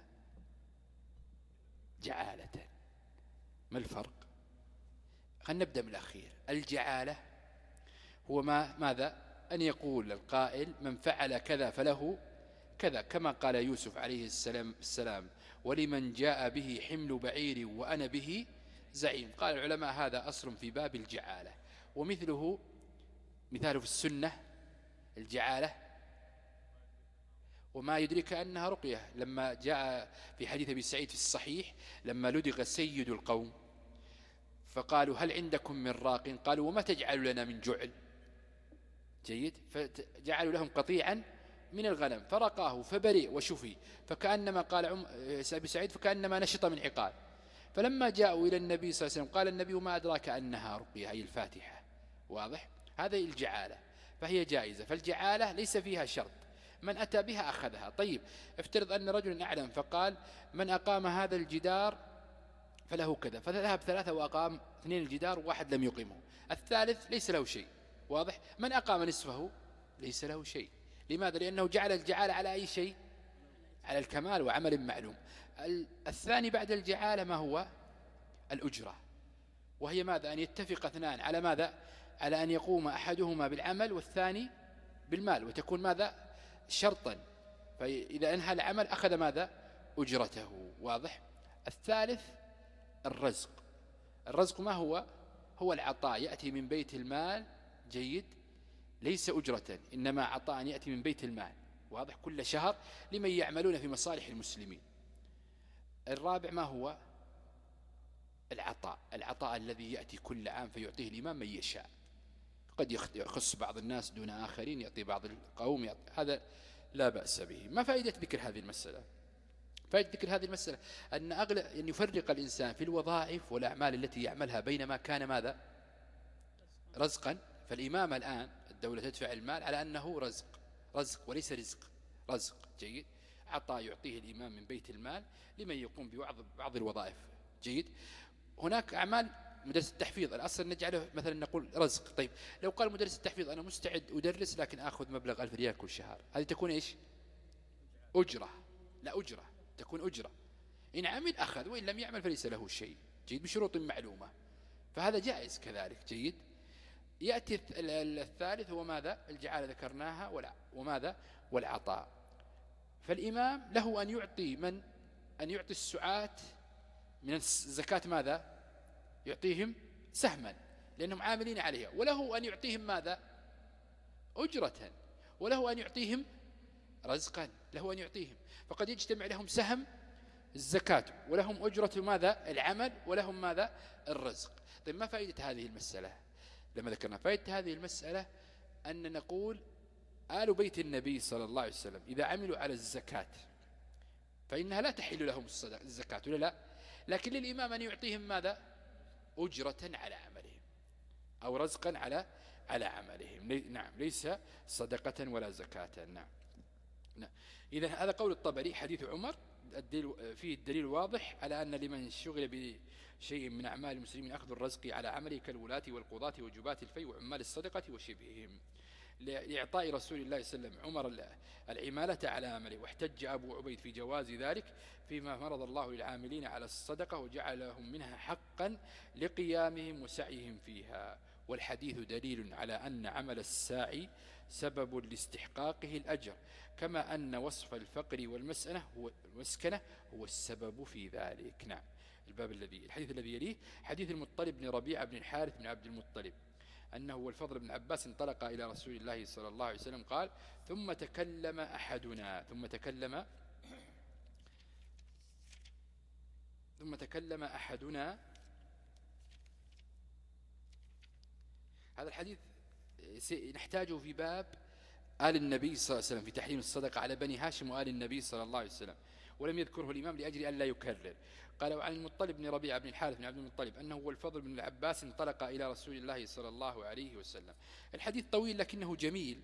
جعالة. ما الفرق؟ خلينا نبدأ من الأخير. الجعالة هو ما ماذا؟ أن يقول القائل: من فعل كذا فله كذا، كما قال يوسف عليه السلام, السلام ولمن جاء به حمل بعير وأنا به زعيم. قال العلماء: هذا أصل في باب الجعالة. ومثله مثاله في السنة الجعالة: وما يدرك أنها رقية. لما جاء في حديث أبي سعيد في الصحيح لما لدغ سيد القوم فقالوا: هل عندكم من راق؟ قالوا: وما تجعل لنا من جعل؟ جيد. فجعلوا لهم قطيعا من الغنم فرقاه فبرئ وشفي، فكأنما قال أبي سعيد فكأنما نشط من عقال. فلما جاءوا إلى النبي صلى الله عليه وسلم قال النبي: ما أدراك أنها رقية، أي الفاتحة. واضح؟ هذا الجعالة، فهي جائزة. فالجعالة ليس فيها شرط، من أتى بها أخذها. طيب، افترض أن رجل أعلم فقال: من أقام هذا الجدار فله كذا، فذهب ثلاثة وأقام اثنين الجدار وواحد لم يقيمه، الثالث ليس له شيء. واضح؟ من أقام نصفه ليس له شيء. لماذا؟ لأنه جعل الجعالة على أي شيء؟ على الكمال وعمل معلوم. الثاني بعد الجعالة ما هو؟ الأجرة، وهي ماذا؟ أن يتفق اثنان على ماذا؟ على أن يقوم أحدهما بالعمل والثاني بالمال، وتكون ماذا؟ شرطا. فإذا انهى العمل أخذ ماذا؟ أجرته. واضح؟ الثالث الرزق. الرزق ما هو؟ هو العطاء، يأتي من بيت المال. جيد. ليس أجرة، إنما عطاء يأتي من بيت المال. واضح؟ كل شهر لمن يعملون في مصالح المسلمين. الرابع ما هو؟ العطاء، العطاء الذي يأتي كل عام فيعطيه الإمام من يشاء، قد يخص بعض الناس دون آخرين، يعطي بعض القوم يعطي. هذا لا بأس به. ما فائدة ذكر هذه المسألة؟ فائدة ذكر هذه المسألة أن أغلب أن يفرق الإنسان في الوظائف والأعمال التي يعملها بينما كان ماذا؟ رزقا. فالإمام الآن الدولة تدفع المال على أنه رزق، رزق وليس رزق، رزق. جيد. عطاء يعطيه الإمام من بيت المال لمن يقوم ببعض بعض الوظائف. جيد. هناك أعمال مدرس التحفيظ الأصل نجعله مثلا نقول رزق. طيب لو قال مدرس التحفيظ أنا مستعد أدرس لكن أخذ مبلغ ألف ريال كل شهر، هذه تكون إيش؟ أجرة. لا أجرة، تكون أجرة. إن عمل أخذ وإن لم يعمل فليس له شيء. جيد. بشروط معلومة، فهذا جائز كذلك. جيد. يأتي الثالث هو ماذا؟ الجعالة ذكرناها وماذا؟ والعطاء. فالإمام له أن يعطي من أن يعطي السعاة من الزكاة ماذا؟ يعطيهم سهما لأنهم عاملين عليها، وله أن يعطيهم ماذا؟ أجرة، وله أن يعطيهم رزقا، له أن يعطيهم. فقد يجتمع لهم سهم الزكاة ولهم أجرة ماذا؟ العمل، ولهم ماذا؟ الرزق. طيب ما فائدة هذه المسألة؟ لما ذكرنا فائدة هذه المسألة أن نقول آل بيت النبي صلى الله عليه وسلم إذا عملوا على الزكاة فإنها لا تحل لهم الزكاة ولا لا، لكن للإمام أن يعطيهم ماذا؟ أجرة على عملهم أو رزقا على على عملهم. نعم، ليس صدقة ولا زكاة. نعم. نعم. إذا هذا قول الطبري. حديث عمر فيه الدليل واضح على أن لمن شغل بشيء من أعمال المسلمين أخذ الرزق على عمله كالولاة والقضاة وجبات الفي وعمال الصدقة وشبههم، لإعطاء رسول الله صلى الله عليه وسلم عمر العمالة على عمله. واحتج أبو عبيد في جواز ذلك فيما فرض الله للعاملين على الصدقة وجعلهم منها حقا لقيامهم وسعيهم فيها. والحديث دليل على أن عمل الساعي سبب لاستحقاقه الأجر، كما أن وصف الفقر والمسكنة هو المسكنة هو السبب في ذلك. نعم. الباب الذي الحديث الذي يليه حديث المطلب بن ربيعة بن الحارث بن عبد المطلب أنه والفضل بن عباس انطلق إلى رسول الله صلى الله عليه وسلم قال ثم تكلم أحدنا ثم تكلم ثم تكلم أحدنا. هذا الحديث نحتاجه في باب آل النبي صلى الله عليه وسلم في تحريم الصدقة على بني هاشم وآل النبي صلى الله عليه وسلم، ولم يذكره الإمام لأجل أن لا يكرر. قال وعن المطلب بن ربيعة بن الحارث بن عبد المطلب أنه والفضل بن العباس انطلق إلى رسول الله صلى الله عليه وسلم. الحديث طويل لكنه جميل.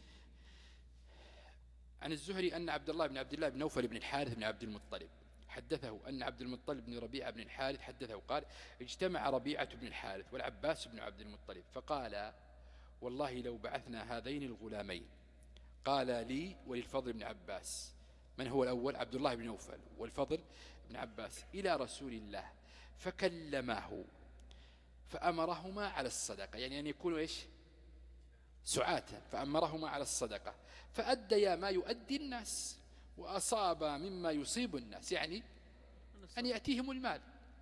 عن الزهري أن عبد الله بن عبد الله بن نوفل بن الحارث بن عبد المطلب حدثه أن عبد المطلب بن ربيعة بن الحارث حدثه قال اجتمع ربيعة بن الحارث والعباس بن عبد المطلب فقال والله لو بعثنا هذين الغلامين، قال لي وللفضل بن عباس، من هو الأول؟ عبد الله بن نوفل والفضل بن عباس، إلى رسول الله فكلماه فأمرهما على الصدقة، يعني أن يكونوا إيش؟ سعاة. فأمرهما على الصدقة فأديا ما يؤدي الناس وأصاب مما يصيب الناس، يعني أن يأتيهم المال.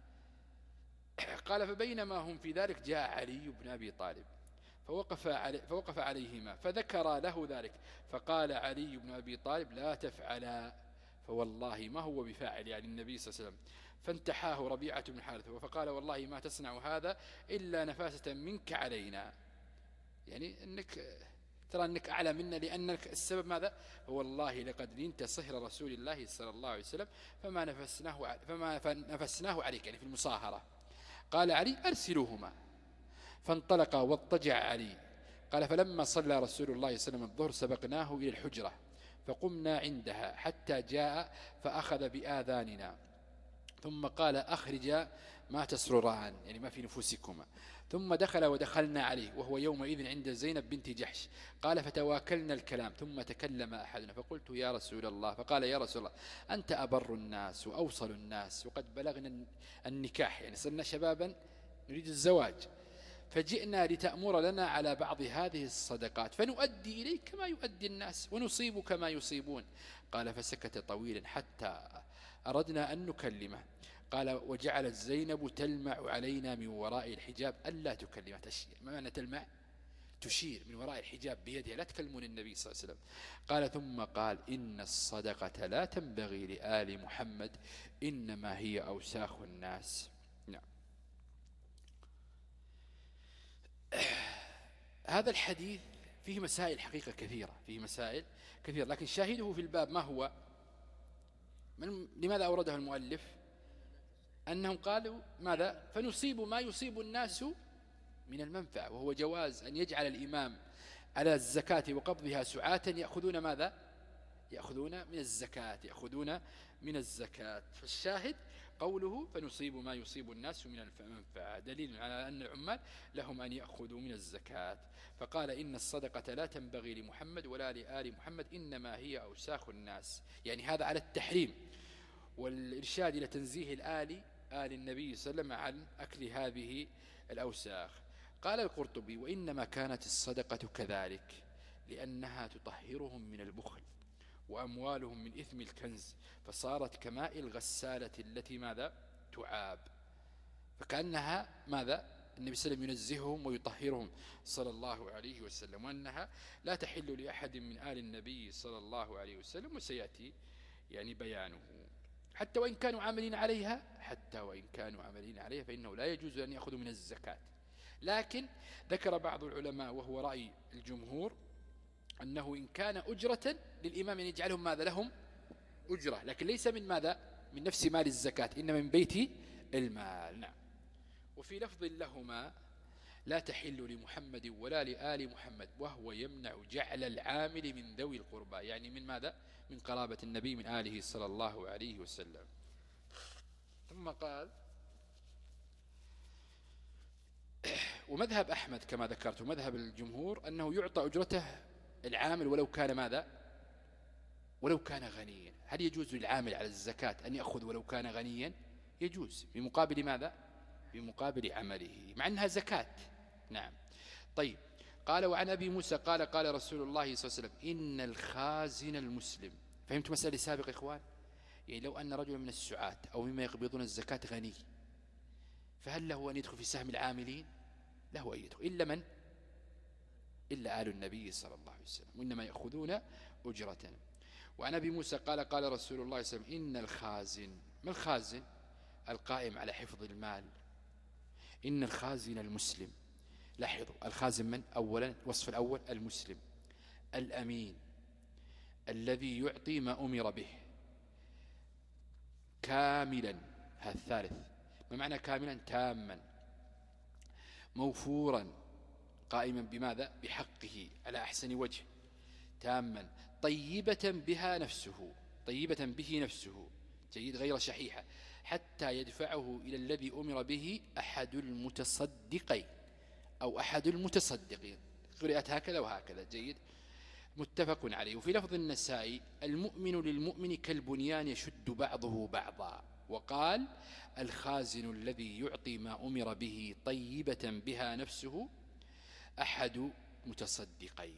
قال فبينما هم في ذلك جاء علي بن أبي طالب فوقف, علي فوقف عليهما فذكر له ذلك فقال علي بن أبي طالب لا تفعلا فوالله ما هو بفاعل، يعني النبي صلى الله عليه وسلم. فانتحاه ربيعة بن حارث فقال والله ما تصنع هذا إلا نفاسة منك علينا، يعني أنك ترى أنك أعلى منا، لأنك السبب ماذا؟ والله لقد لنت صهر رسول الله صلى الله عليه وسلم فما نفسناه, فما نفسناه عليك، يعني في المصاهرة. قال علي أرسلوهما فانطلق واضطجع علي. قال فلما صلى رسول الله صلى الله عليه وسلم الظهر سبقناه إلى الحجرة فقمنا عندها حتى جاء فأخذ بآذاننا ثم قال أخرج ما تسرران، يعني ما في نفوسكما. ثم دخل ودخلنا عليه وهو يومئذ عند زينب بنت جحش. قال فتواكلنا الكلام ثم تكلم أحدنا فقلت يا رسول الله، فقال يا رسول الله أنت أبر الناس وأوصل الناس وقد بلغنا النكاح، يعني صرنا شبابا نريد الزواج، فجئنا لتأمر لنا على بعض هذه الصدقات فنؤدي إليك كما يؤدي الناس ونصيب كما يصيبون. قال فسكت طويلا حتى أردنا أن نكلمه. قال وجعلت زينب تلمع علينا من وراء الحجاب ألا تكلمه، تشير. ما معنى تلمع؟ تشير من وراء الحجاب بيدها لا تكلمون النبي صلى الله عليه وسلم. قال ثم قال إن الصدقة لا تنبغي لآل محمد إنما هي أوساخ الناس. نعم. هذا الحديث فيه مسائل حقيقة كثيرة، فيه مسائل كثيرة، لكن شاهده في الباب ما هو؟ من لماذا أورده المؤلف؟ أنهم قالوا ماذا؟ فنصيب ما يصيب الناس من المنفعة، وهو جواز أن يجعل الإمام على الزكاة وقبضها سعاة يأخذون ماذا؟ يأخذون من الزكاة، يأخذون من الزكاة. فالشاهد قوله فنصيب ما يصيب الناس من المنفعة دليل على أن العمال لهم أن يأخذوا من الزكاة. فقال إن الصدقة لا تنبغي لمحمد ولا لآل محمد إنما هي أوساخ الناس، يعني هذا على التحريم والإرشاد إلى تنزيه الآل آل النبي صلى الله عليه وسلم عن أكل هذه الأوساخ. قال القرطبي وإنما كانت الصدقة كذلك لأنها تطهرهم من البخل وأموالهم من إثم الكنز، فصارت كماء الغسالة التي ماذا؟ تعاب. فكأنها ماذا؟ النبي صلى الله عليه وسلم ينزههم ويطهرهم صلى الله عليه وسلم، وأنها لا تحل لأحد من آل النبي صلى الله عليه وسلم، وسيأتي يعني بيانه. حتى وإن كانوا عاملين عليها حتى وإن كانوا عاملين عليها فإنه لا يجوز أن يأخذوا من الزكاة. لكن ذكر بعض العلماء وهو رأي الجمهور أنه إن كان أجرة للإمام أن يجعلهم ماذا؟ لهم أجرة، لكن ليس من ماذا؟ من نفس مال الزكاة، إنما من بيت المال. نعم. وفي لفظ لهما لا تحل لمحمد ولا لآل محمد، وهو يمنع جعل العامل من ذوي القربى، يعني من ماذا؟ من قرابة النبي من آله صلى الله عليه وسلم. ثم قال ومذهب أحمد كما ذكرت ومذهب الجمهور أنه يعطى أجرته العامل ولو كان ماذا؟ ولو كان غنيا. هل يجوز للعامل على الزكاة أن يأخذ ولو كان غنيا؟ يجوز، بمقابل ماذا؟ بمقابل عمله، مع أنها زكاة. نعم. طيب. قال وعن أبي موسى قال قال رسول الله صلى الله عليه وسلم إن الخازن المسلم. فهمت مسألة سابقة إخوان؟ يعني لو أن رجل من السعاة أو مما يقبضون الزكاة غني، فهل له أن يدخل في سهم العاملين؟ له أن يدخل، إلا من؟ إلا آل النبي صلى الله عليه وسلم، وإنما يأخذون أجرة. وعن أبي موسى قال قال رسول الله صلى الله عليه وسلم إن الخازن. ما الخازن؟ القائم على حفظ المال. إن الخازن المسلم. لاحظوا الخازن من؟ أولا الوصف الأول المسلم الأمين الذي يعطي ما أمر به كاملا. هذا الثالث. ما معنى كاملا؟ تاما موفورا قائما بماذا؟ بحقه على أحسن وجه تاما طيبة بها نفسه، طيبة به نفسه جيد غير شحيحة، حتى يدفعه إلى الذي أمر به أحد المتصدقين أو أحد المتصدقين. قرأت هكذا وهكذا جيد متفق عليه. وفي لفظ النسائي المؤمن للمؤمن كالبنيان يشد بعضه بعضا. وقال الخازن الذي يعطي ما أمر به طيبة بها نفسه أحد متصدقين.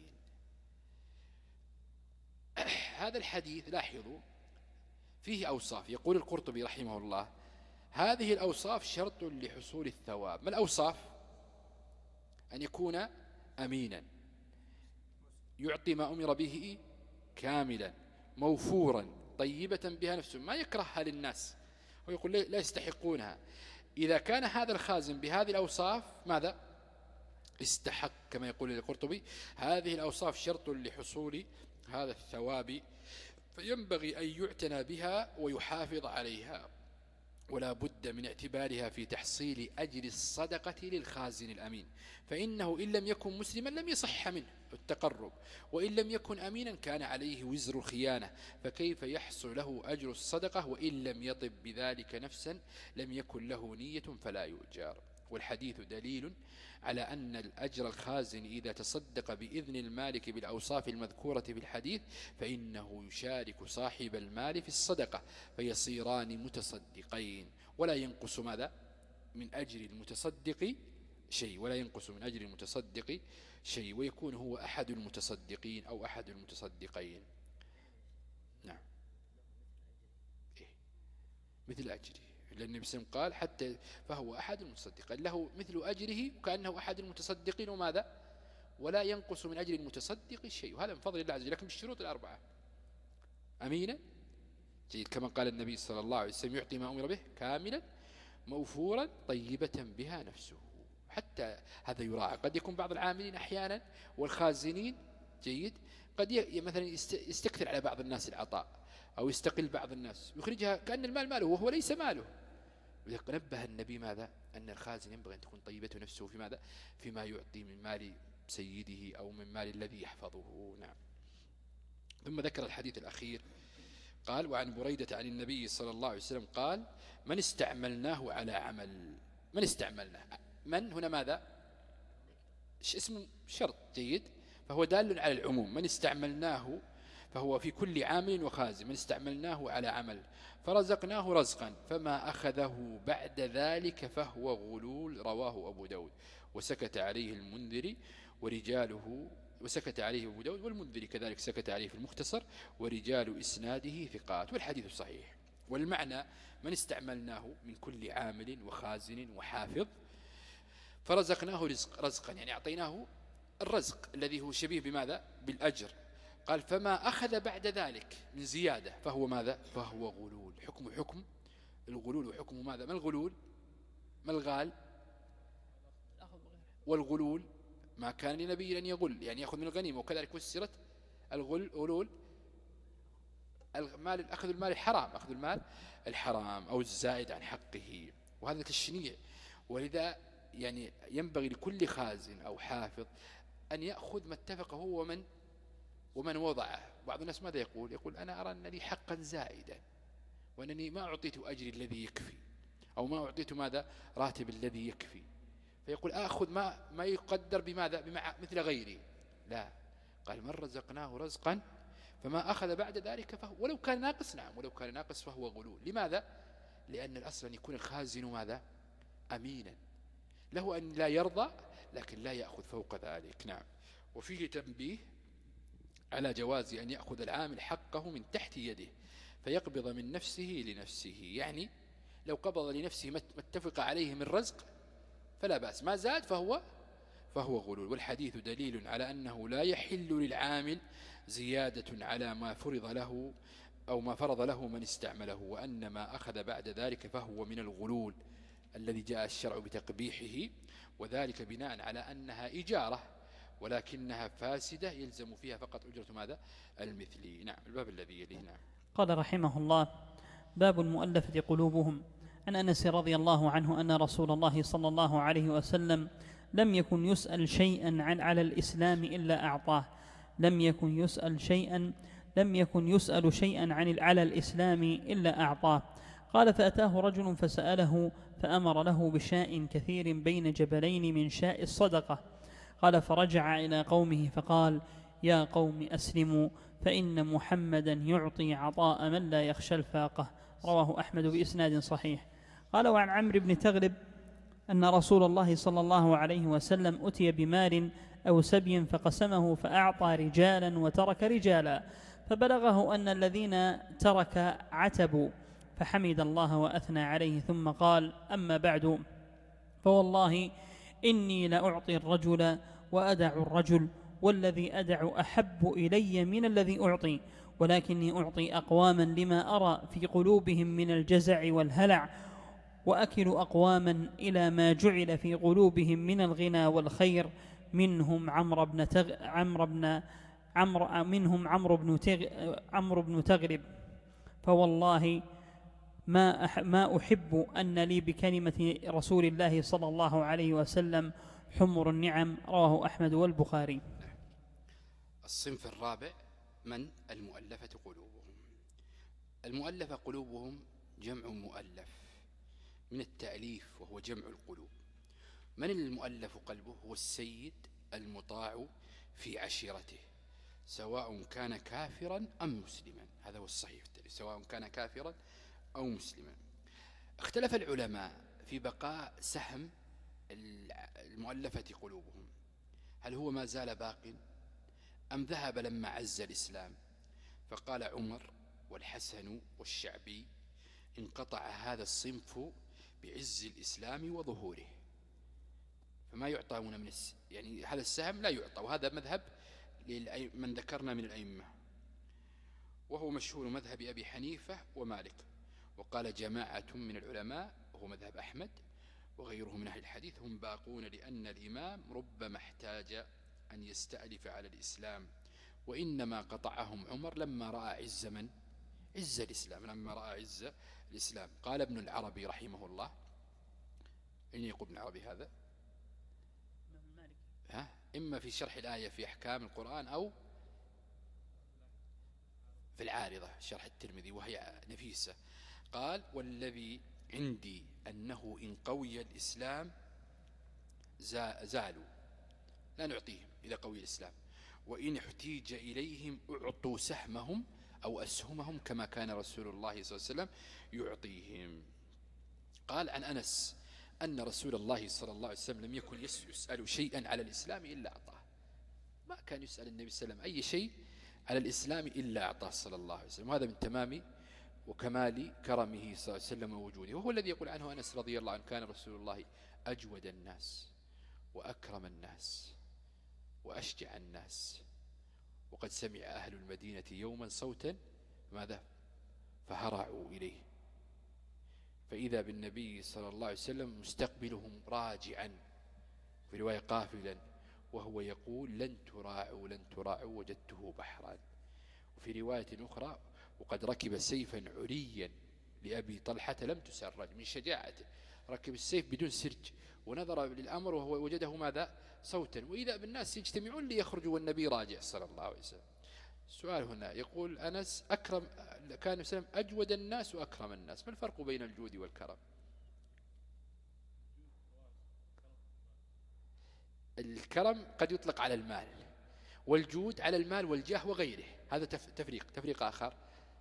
هذا الحديث لاحظوا فيه أوصاف. يقول القرطبي رحمه الله هذه الأوصاف شرط لحصول الثواب. ما الأوصاف؟ أن يكون أمينا يعطي ما أمر به كاملا موفورا طيبة بها نفسه، ما يكرهها للناس ويقول لا يستحقونها. إذا كان هذا الخازن بهذه الأوصاف ماذا؟ استحق، كما يقول القرطبي هذه الأوصاف شرط لحصول هذا الثواب، فينبغي أن يعتنى بها ويحافظ عليها، ولا بد من اعتبارها في تحصيل أجر الصدقة للخازن الأمين، فإنه إن لم يكن مسلما لم يصح منه التقرب، وإن لم يكن أمينا كان عليه وزر الخيانة، فكيف يحصل له أجر الصدقة وإن لم يطب بذلك نفسا لم يكن له نية فلا يؤجر. والحديث دليل على أن الأجر الخازن إذا تصدق بإذن المالك بالأوصاف المذكورة في الحديث فإنه يشارك صاحب المال في الصدقة فيصيران متصدقين، ولا ينقص ماذا؟ من أجر المتصدق شيء، ولا ينقص من أجر المتصدق شيء، ويكون هو أحد المتصدقين أو أحد المتصدقين. نعم. إيه؟ مثل أجره، لأن النبي صلى الله عليه وسلم قال حتى فهو أحد المتصدقين له مثل أجره وكأنه أحد المتصدقين، وماذا؟ ولا ينقص من أجر المتصدق شيء، وهذا من فضل الله عز وجل، لكن بالشروط الأربعة: أمينا جيد كما قال النبي صلى الله عليه وسلم يعطي ما أمر به كاملا موفورا طيبة بها نفسه. حتى هذا يراعى. قد يكون بعض العاملين أحيانا والخازنين جيد قد مثلا يستكثر على بعض الناس العطاء أو يستقل بعض الناس ويخرجها كأن المال ماله وهو ليس ماله. نبه النبي ماذا؟ أن الخازن ينبغي أن تكون طيبته نفسه في ماذا؟ فيما يعطي من مال سيده أو من مال الذي يحفظه. نعم. ثم ذكر الحديث الأخير قال: وعن بريدة عن النبي صلى الله عليه وسلم قال: من استعملناه على عمل. من استعملناه، من هنا ماذا؟ اسم شرط جيد، فهو دال على العموم. من استعملناه فهو في كل عامل وخازن. من استعملناه على عمل فرزقناه رزقا فما أخذه بعد ذلك فهو غلول. رواه أبو داود وسكت عليه المنذري ورجاله وسكت عليه أبو داود والمنذري كذلك سكت عليه في المختصر ورجال إسناده ثقات. والحديث صحيح. والمعنى: من استعملناه من كل عامل وخازن وحافظ فرزقناه رزق رزقا، يعني أعطيناه الرزق الذي هو شبيه بماذا؟ بالأجر. قال: فما أخذ بعد ذلك من زيادة فهو ماذا؟ فهو غلول. حكم حكم الغلول. وحكمه ماذا؟ ما الغلول؟ ما الغال؟ والغلول ما كان لنبي أن يغل، يعني يأخذ من الغنيمة. وكذلك فسرت الغل غلول المال، أخذ المال الحرام، أخذ المال الحرام أو الزائد عن حقه، وهذا تشنيع. ولذا يعني ينبغي لكل خازن أو حافظ أن يأخذ ما اتفق هو ومن ومن وضعه. بعض الناس ماذا يقول؟ يقول: أنا أرى أن لي حقا زائدا وأنني ما أعطيت أجري الذي يكفي أو ما أعطيت ماذا؟ راتب الذي يكفي، فيقول آخذ ما ما يقدر بماذا؟ بمع مثل غيري. لا، قال: من رزقناه رزقا فما أخذ بعد ذلك فهو، ولو كان ناقص، نعم ولو كان ناقص فهو غلول. لماذا؟ لأن الأصل أن يكون الخازن ماذا؟ أمينا، له أن لا يرضى لكن لا يأخذ فوق ذلك. نعم. وفيه تنبيه على جواز أن يأخذ العامل حقه من تحت يده فيقبض من نفسه لنفسه، يعني لو قبض لنفسه ما اتفق عليه من رزق فلا بأس، ما زاد فهو فهو غلول. والحديث دليل على أنه لا يحل للعامل زيادة على ما فرض له أو ما فرض له من استعمله، وأن ما أخذ بعد ذلك فهو من الغلول الذي جاء الشرع بتقبيحه، وذلك بناء على أنها إجارة ولكنها فاسدة يلزم فيها فقط أجرة ماذا؟ المثلي. نعم. الباب الذي يليه. نعم. قال رحمه الله: باب المؤلفة قلوبهم. عن أنس رضي الله عنه أن رسول الله صلى الله عليه وسلم لم يكن يسأل شيئا عن على الإسلام إلا أعطاه. لم يكن يسأل شيئا لم يكن يسأل شيئا عن على الإسلام إلا أعطاه. قال: فأتاه رجل فسأله فأمر له بشاء كثير بين جبلين من شاء الصدقة. قال: فرجع إلى قومه فقال: يا قوم أسلموا فإن محمدا يعطي عطاء من لا يخشى الفاقة. رواه أحمد بإسناد صحيح. قال: وعن عمرو بن تغلب أن رسول الله صلى الله عليه وسلم أتي بمال أو سبي فقسمه فأعطى رجالا وترك رجالا، فبلغه أن الذين ترك عتبوا، فحمد الله وأثنى عليه ثم قال: أما بعد، فوالله إني لأعطي الرجل وأدع الرجل، والذي أدع أحب إلي من الذي أعطي، ولكني أعطي أقواما لما أرى في قلوبهم من الجزع والهلع، وأكل أقواما إلى ما جعل في قلوبهم من الغنى والخير، منهم عمرو بن تغ... عمرو بن عمرو منهم عمرو بن تغ... عمرو بن تغلب، فوالله ما أح... ما أحب أن لي بكلمة رسول الله صلى الله عليه وسلم حمر النعم. رواه أحمد والبخاري. الصنف الرابع: من المؤلفة قلوبهم. المؤلفة قلوبهم جمع مؤلف من التأليف وهو جمع القلوب. من المؤلف قلبه؟ هو السيد المطاع في عشيرته سواء كان كافرا أم مسلما. هذا هو الصحيح، سواء كان كافرا أو مسلما. اختلف العلماء في بقاء سهم المؤلفة قلوبهم، هل هو ما زال باق أم ذهب لما عز الإسلام؟ فقال عمر والحسن والشعبي: انقطع هذا الصنف بعز الإسلام وظهوره، فما يعطون من الس... يعني هذا السهم لا يعطى، وهذا مذهب من ذكرنا من الأئمة، وهو مشهور مذهب أبي حنيفة ومالك. وقال جماعة من العلماء وهو مذهب أحمد وغيره من أهل الحديث هم باقون، لأن الإمام ربما احتاج أن يستألف على الإسلام، وإنما قطعهم عمر لما رأى عز من عز الإسلام لما رأى عز الإسلام. قال ابن العربي رحمه الله، أين يقول ابن العربي هذا؟ ها؟ إما في شرح الآية في أحكام القرآن أو في العارضة شرح الترمذي وهي نفيسة. قال: والذي عندي أنه إن قوي الإسلام زالوا، لا نعطيهم إذا قوي الإسلام، وإن احتيج إليهم أعطوا سهمهم أو أسهمهم كما كان رسول الله صلى الله عليه وسلم يعطيهم. قال عن أنس أن رسول الله صلى الله عليه وسلم لم يكن يسأل شيئا على الإسلام إلا أعطاه، ما كان يسأل النبي صلى الله عليه وسلم أي شيء على الإسلام إلا أعطاه صلى الله عليه وسلم، وهذا من تمام وكمال كرمه صلى الله عليه وسلم ووجوده. وهو الذي يقول عنه أنس رضي الله عنه: كان رسول الله أجود الناس وأكرم الناس وأشجع الناس، وقد سمع أهل المدينة يوما صوتا ماذا فهرعوا إليه، فإذا بالنبي صلى الله عليه وسلم مستقبلهم راجعا، في رواية قافلا، وهو يقول: لن تراعوا لن تراعوا وجدته بحرا. وفي رواية أخرى: وقد ركب سيفا عريا لأبي طلحة لم تسرج، من شجاعته ركب السيف بدون سرج، ونظر للأمر وهو وجده ماذا صوتا، وإذا بالناس يجتمعون ليخرجوا والنبي راجع صلى الله عليه وسلم. السؤال هنا يقول أنس: أكرم كان وسلم أجود الناس وأكرم الناس، ما الفرق بين الجود والكرم؟ الكرم قد يطلق على المال، والجود على المال والجاه وغيره، هذا تفريق تفريق آخر.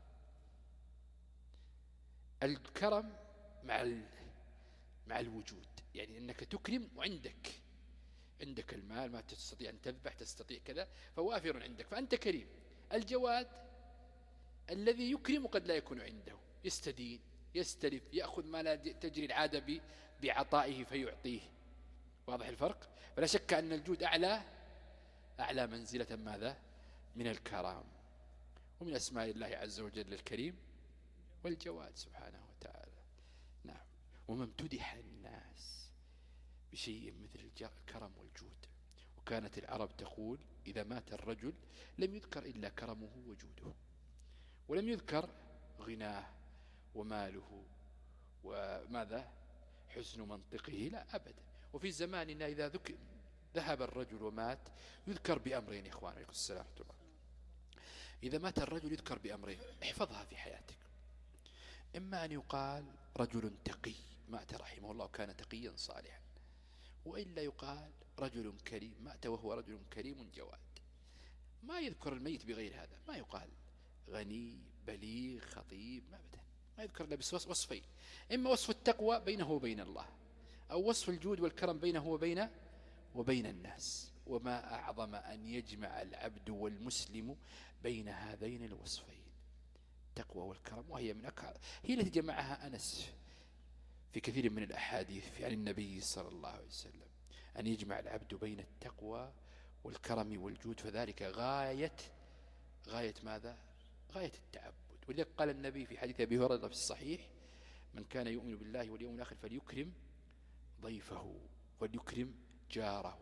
الكرم مع مع الوجود، يعني أنك تكرم وعندك عندك المال، ما تستطيع أن تذبح، تستطيع كذا، فوافر عندك فأنت كريم. الجواد الذي يكرم قد لا يكون عنده، يستدين يستلف، يأخذ ما لا تجري العادة بعطائه فيعطيه. واضح الفرق؟ فلا شك أن الجود أعلى أعلى منزلة ماذا من الكرام. ومن أسماء الله عز وجل الكريم والجواد سبحانه وتعالى. نعم. وما امتدح الناس بشيء مثل الكرم والجود. وكانت العرب تقول: إذا مات الرجل لم يذكر إلا كرمه وجوده، ولم يذكر غناه وماله وماذا حسن منطقه، لا أبدا. وفي زماننا إذا ذكر ذهب الرجل ومات يذكر بأمرين إخواني عليكم السلام ورحمة الله. إذا مات الرجل يذكر بأمرين، احفظها في حياتك: إما أن يقال رجل تقي مات رحمه الله وكان تقيا صالحا، وإلا يقال رجل كريم مات وهو رجل كريم جواد. ما يذكر الميت بغير هذا، ما يقال غني بليغ خطيب، ما أبدا، ما يذكر إلا بوصفين: إما وصف التقوى بينه وبين الله، أو وصف الجود والكرم بينه وبين وبين الناس. وما أعظم أن يجمع العبد والمسلم بين هذين الوصفين، التقوى والكرم، وهي من أكثر هي التي جمعها أنس في كثير من الأحاديث عن النبي صلى الله عليه وسلم، أن يجمع العبد بين التقوى والكرم والجود، فذلك غاية غاية ماذا غاية التعبد. ولذلك قال النبي في حديث أبي هريرة في الصحيح: من كان يؤمن بالله واليوم الآخر فليكرم ضيفه وليكرم جاره.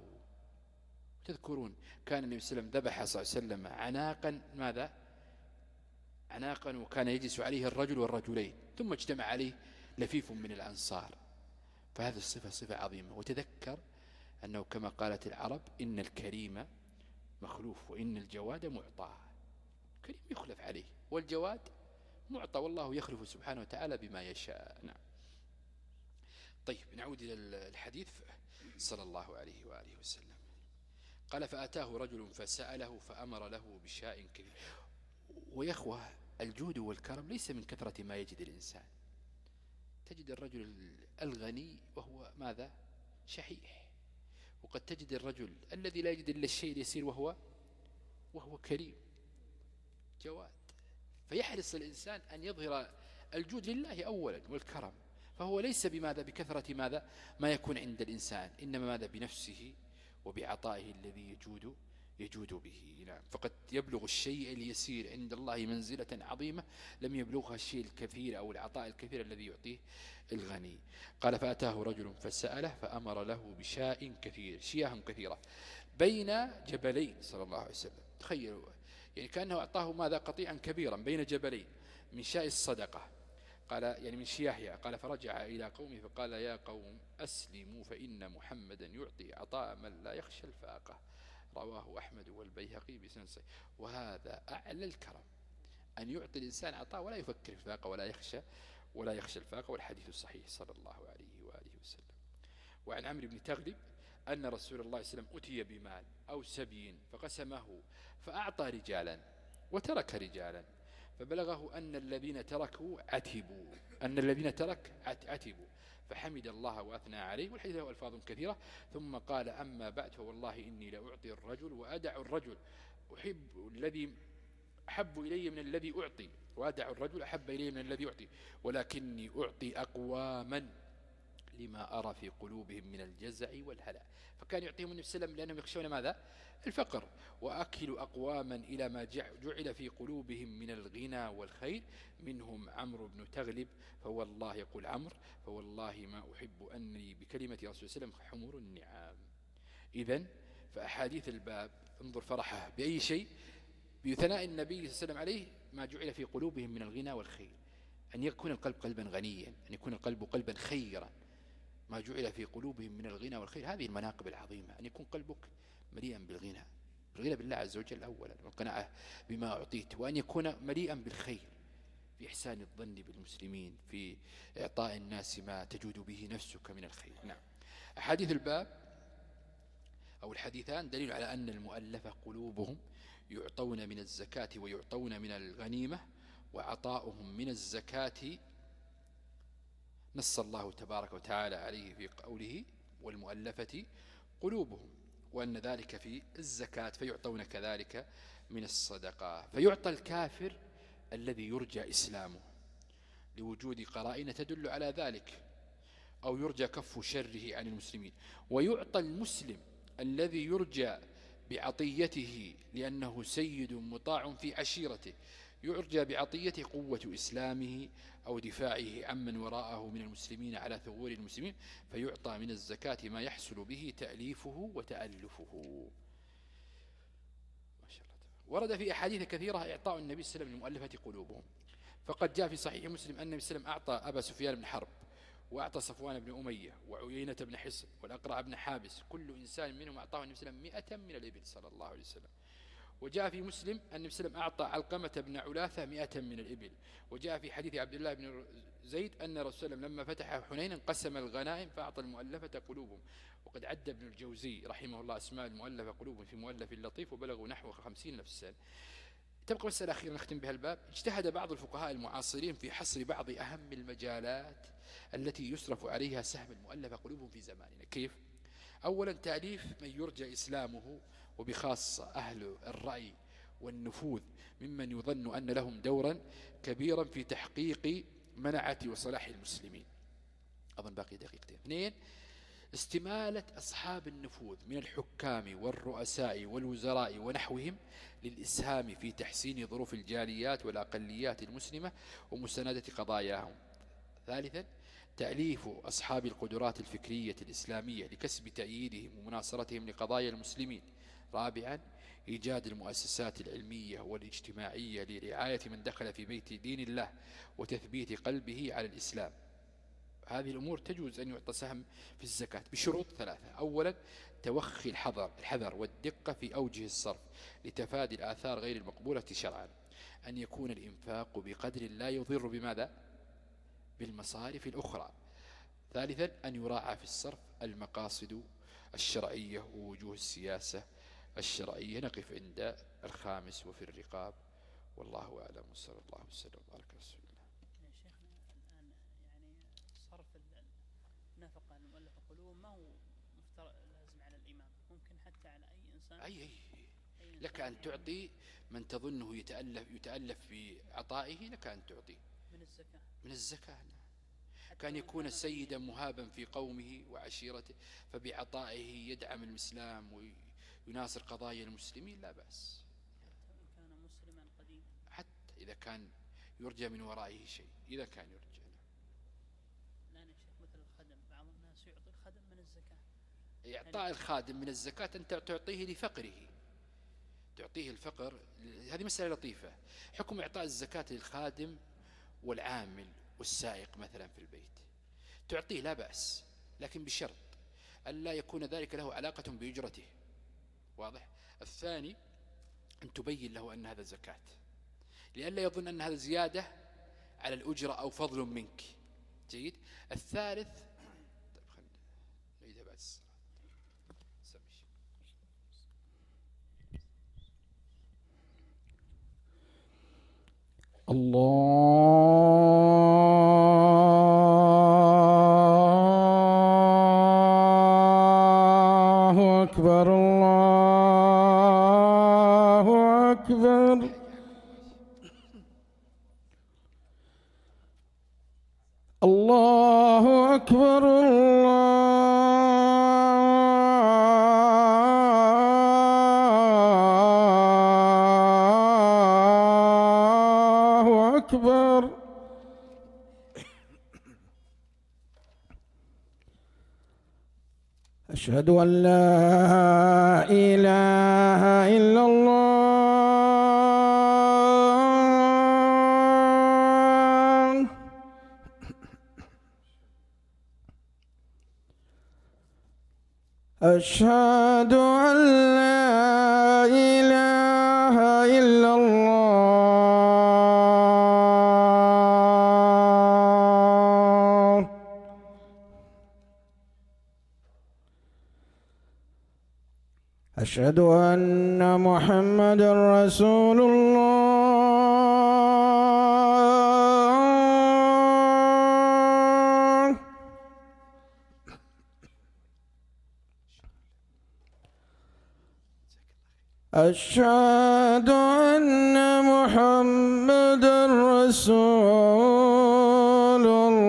تذكرون كان النبي صلى الله عليه وسلم ذبح صلى الله عليه وسلم عناقا، ماذا عناقا، وكان يجلس عليه الرجل والرجلين، ثم اجتمع عليه لفيف من الأنصار، فهذه الصفة صفة عظيمة. وتذكر أنه كما قالت العرب: إن الكريم مخلوف وإن الجواد معطى. كريم يخلف عليه، والجواد معطى، والله يخلف سبحانه وتعالى بما يشاء. نعم. طيب، نعود إلى الحديث صلى الله عليه وآله وسلم. قال: فأتاه رجل فسأله فأمر له بشاء كثير. ويخوة الجود والكرم ليس من كثرة ما يجد الإنسان. تجد الرجل الغني وهو ماذا شحيح، وقد تجد الرجل الذي لا يجد إلا الشيء اليسير وهو وهو كريم جواد. فيحرص الإنسان أن يظهر الجود لله أولا والكرم، فهو ليس بماذا بكثرة ماذا ما يكون عند الإنسان، إنما ماذا بنفسه وبعطائه الذي يجود يجود به. نعم. فقد يبلغ الشيء اليسير عند الله منزلة عظيمة لم يبلغها الشيء الكثير أو العطاء الكثير الذي يعطيه الغني. قال فأتاه رجل فسأله فأمر له بشاء كثير، شياه كثيرة بين جبلين صلى الله عليه وسلم. تخيلوا يعني كأنه أعطاه ماذا قطيعا كبيرا بين جبلين من شاء الصدقة. قال يعني من شياهها. قال فرجع إلى قومه فقال يا قوم أسلموا فإن محمدا يعطي عطاء من لا يخشى الفاقة. رواه أحمد والبيهقي بسند صحيح. وهذا أعلى الكرم، أن يعطي الإنسان عطاء ولا يفكر في الفاقة ولا يخشى ولا يخشى الفاقة. والحديث الصحيح صلى الله عليه وآله وسلم. وعن عمرو بن تغلب أن رسول الله صلى الله عليه وسلم أتي بمال أو سبي فقسمه فأعطى رجالا وترك رجالا، فبلغه أن الذين تركوا عتبوا أن الذين ترك عتبوا فحمد الله وأثنى عليه. والحديث له ألفاظ كثيرة. ثم قال أما بعد فوالله إني لأعطي الرجل وأدع الرجل أحب الذي أحب إلي من الذي أعطي وأدع الرجل أحب إلي من الذي أعطي، ولكني أعطي أقواما لما أرى في قلوبهم من الجزع والهلع. فكان يعطيهم النبي صلى الله عليه وسلم لأنهم يخشون ماذا؟ الفقر. وأكل أقواما إلى ما جعل في قلوبهم من الغنى والخير، منهم عمرو بن تغلب. فوالله يقول عمرو فوالله ما أحب أني بكلمة رسول الله صلى الله عليه وسلم حمر النعام. إذن فأحاديث الباب انظر فرحه بأي شيء؟ بثناء النبي صلى الله عليه وسلم عليه ما جعل في قلوبهم من الغنى والخير، أن يكون القلب قلبا غنيا، أن يكون القلب قلبا خيرا. ما جعل في قلوبهم من الغنى والخير، هذه المناقب العظيمة، أن يكون قلبك مليئا بالغنى، بالغنى بالله عز وجل أولا والقناعة بما أعطيت، وأن يكون مليئا بالخير في إحسان الظن بالمسلمين، في إعطاء الناس ما تجود به نفسك من الخير. نعم. أحاديث الباب أو الحديثان دليل على أن المؤلفة قلوبهم يعطون من الزكاة ويعطون من الغنيمة، وعطاؤهم من الزكاة نص الله تبارك وتعالى عليه في قوله والمؤلفة قلوبهم، وأن ذلك في الزكاة، فيعطون كذلك من الصدقة. فيعطى الكافر الذي يرجى إسلامه لوجود قرائن تدل على ذلك، أو يرجى كف شره عن المسلمين، ويعطى المسلم الذي يرجى بعطيته لأنه سيد مطاع في عشيرته، يرجى بعطيته قوة إسلامه أو دفاعه عمن وراءه من المسلمين على ثغور المسلمين، فيعطى من الزكاة ما يحصل به تأليفه وتألفه. ما شاء الله. ورد في أحاديث كثيرة إعطاء النبي صلى الله عليه وسلم لمؤلفة قلوبهم. فقد جاء في صحيح مسلم أن النبي صلى الله عليه وسلم أعطى أبا سفيان بن حرب وأعطى صفوان بن أمية وعيينة بن حصن والأقرع بن حابس، كل إنسان منهم أعطاه النبي صلى الله عليه وسلم مئة من الإبل صلى الله عليه وسلم. وجاء في مسلم أن النبي صلى الله عليه وسلم أعطى علقمة بن علاثة مئة من الإبل. وجاء في حديث عبد الله بن زيد أن رسول الله لما فتح حنين قسم الغنائم فأعطى المؤلفة قلوبهم. وقد عد ابن الجوزي رحمه الله أسماء المؤلفة قلوبهم في مؤلف اللطيف وبلغوا نحو خمسين نفسا. تبقى مسألة أخيرة نختم بها الباب. اجتهد بعض الفقهاء المعاصرين في حصر بعض أهم المجالات التي يصرف عليها سهم المؤلفة قلوبهم في زماننا. كيف؟ أولا تأليف من يرجى إسلامه، وبخاصة أهل الرأي والنفوذ ممن يظن أن لهم دورا كبيرا في تحقيق منعة وصلاح المسلمين. أظن باقي دقيقتين. اثنين استمالة أصحاب النفوذ من الحكام والرؤساء والوزراء ونحوهم للإسهام في تحسين ظروف الجاليات والأقليات المسلمة ومساندة قضاياهم. ثالثا تأليف أصحاب القدرات الفكرية الإسلامية لكسب تأييدهم ومناصرتهم لقضايا المسلمين. رابعا إيجاد المؤسسات العلمية والاجتماعية لرعاية من دخل في بيت دين الله وتثبيت قلبه على الإسلام. هذه الأمور تجوز أن يعطى سهم في الزكاة بشروط ثلاثة. أولا توخي الحذر الحذر والدقة في أوجه الصرف لتفادي الآثار غير المقبولة شرعا. أن يكون الإنفاق بقدر لا يضر بماذا؟ بالمصارف الأخرى. ثالثا أن يراعى في الصرف المقاصد الشرعية ووجوه السياسة الشرعية. نقف عند الخامس وفي الرقاب، والله أعلم، وصلى الله وسلم وبارك على رسول الله. يا شيخنا الآن يعني صرف النفقة المؤلفة قلوب ما هو مفترض لازم على الإمام، ممكن حتى على أي إنسان. أي, أي. لك أن تعطي من تظنه يتألف يتألف في عطائه، لك أن تعطي من الزكاة. من الزكاة. كان يكون سيدا مهابا في قومه وعشيرته، فبعطائه يدعم الإسلام يناصر قضايا المسلمين لا بأس، كان مسلما قديما، حتى إذا كان يرجى من ورائه شيء، إذا كان يرجى. الآن يا شيخ مثل الخدم، بعض الناس يعطي الخدم من الزكاة. إعطاء الخادم من الزكاة أنت تعطيه لفقره، تعطيه الفقر. هذه مسألة لطيفة. حكم إعطاء الزكاة للخادم والعامل والسائق مثلا في البيت، تعطيه لا بأس، لكن بشرط أن لا يكون ذلك له علاقة بأجرته. واضح؟ الثاني أن تبين له أن هذا زكاة، لئلا يظن أن هذا زيادة على الأجرة أو فضل منك. جيد. الثالث، طيب خلينا نعيدها بعد الصلاة. الله أكبر الله أكبر. الله أكبر الله أكبر. أشهد أن لا إله إلا الله. أشهد أن لا إله إلا الله. أشهد أن محمدا رسول الله. أشهد أن محمدا رسول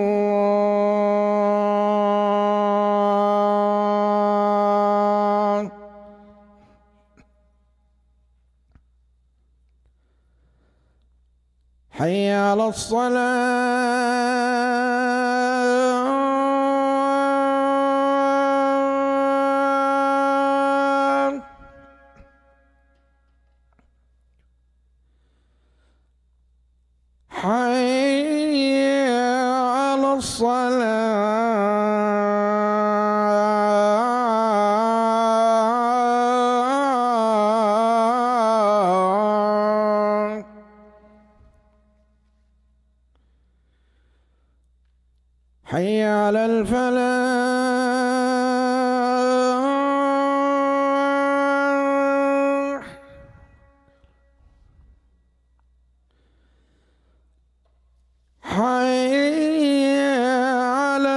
الله. حي على الصلاة. حي على الصلاة. حي على الفلاح. حي على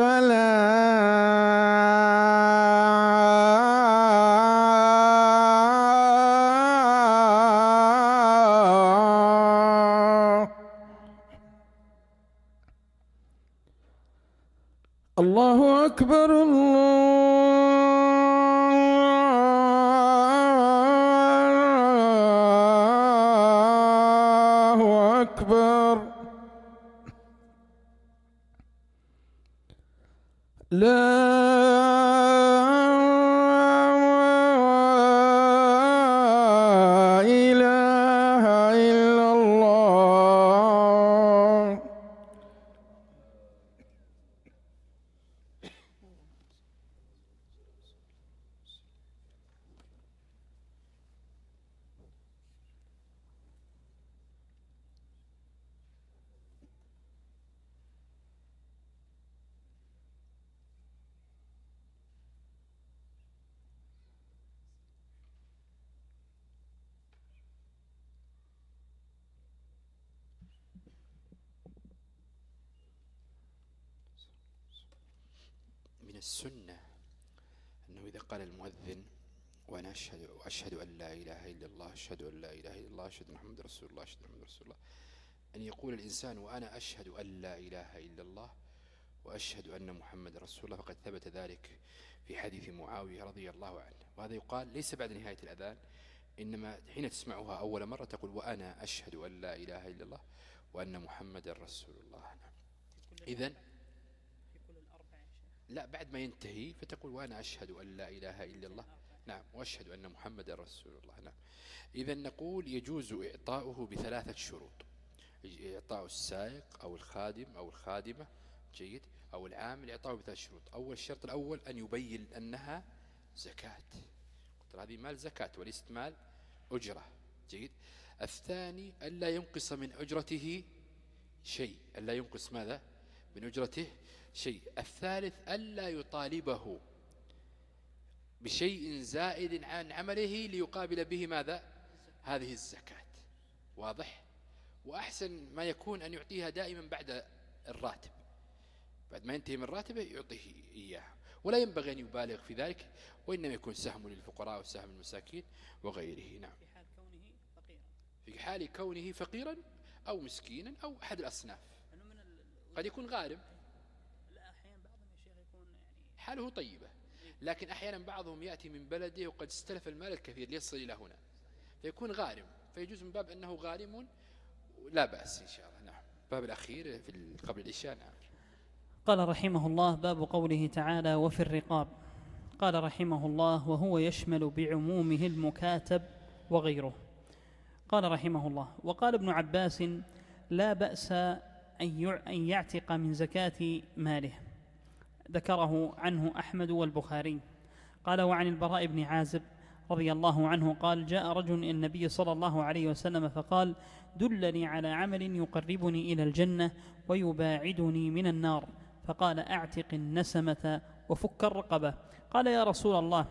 الفلاح. الله أكبر الله أكبر. لا إله إلا الله. من السنة أنه إذا قال المؤذن وأنا أشهد وأشهد أن لا إله إلا الله، أشهد أن لا إله إلا الله، أشهد أن محمد رسول الله، أشهد أن محمد رسول الله، أن يقول الإنسان وأنا أشهد أن لا إله إلا الله وأشهد أن محمد رسول الله، فقد ثبت ذلك في حديث معاوية رضي الله عنه. وهذا يقال ليس بعد نهاية الأذان، إنما حين تسمعها أول مرة تقول وأنا أشهد أن لا إله إلا الله وأن محمد رسول الله. نعم. إذن لا، بعد ما ينتهي فتقول وأنا أشهد أن لا إله إلا الله، نعم، وأشهد أن محمد رسول الله. نعم. إذن نقول يجوز إعطاؤه بثلاثة شروط: إعطاء السائق أو الخادم أو الخادمة، جيد، أو العامل، إعطاؤه بثلاث شروط. أول الشرط الأول أن يبين أنها زكاة، قلت هذه مال زكاة وليست مال أجرة، جيد. الثاني ألا ينقص من أجرته شيء، ألا ينقص ماذا؟ من أجرته شيء. الثالث ألا يطالبه بشيء زائد عن عمله ليقابل به ماذا؟ هذه الزكاة. واضح؟ وأحسن ما يكون أن يعطيها دائما بعد الراتب، بعد ما ينتهي من راتبه يعطيه إياها، ولا ينبغي أن يبالغ في ذلك، وإنما يكون سهم للفقراء وسهم المساكين وغيره. نعم. في حال كونه فقيرا أو مسكينا أو أحد الأصناف، قد يكون غارم، حاله طيبة، لكن أحيانا بعضهم يأتي من بلده وقد استلف المال الكثير ليصل إلى هنا فيكون غارم، فيجوز من باب أنه غارم لا بأس إن شاء الله. نعم. باب الأخير في قبل العشاء. نعم. قال رحمه الله: باب قوله تعالى: وفي الرقاب. قال رحمه الله: وهو يشمل بعمومه المكاتب وغيره. قال رحمه الله: وقال ابن عباس: لا بأس أن يعتق من زكاة ماله. ذكره عنه أحمد والبخاري. قال: وعن البراء بن عازب رضي الله عنه قال: جاء رجل إلى النبي صلى الله عليه وسلم فقال: دلني على عمل يقربني إلى الجنة ويباعدني من النار. فقال: أعتق النسمة وفك الرقبة. قال: يا رسول الله،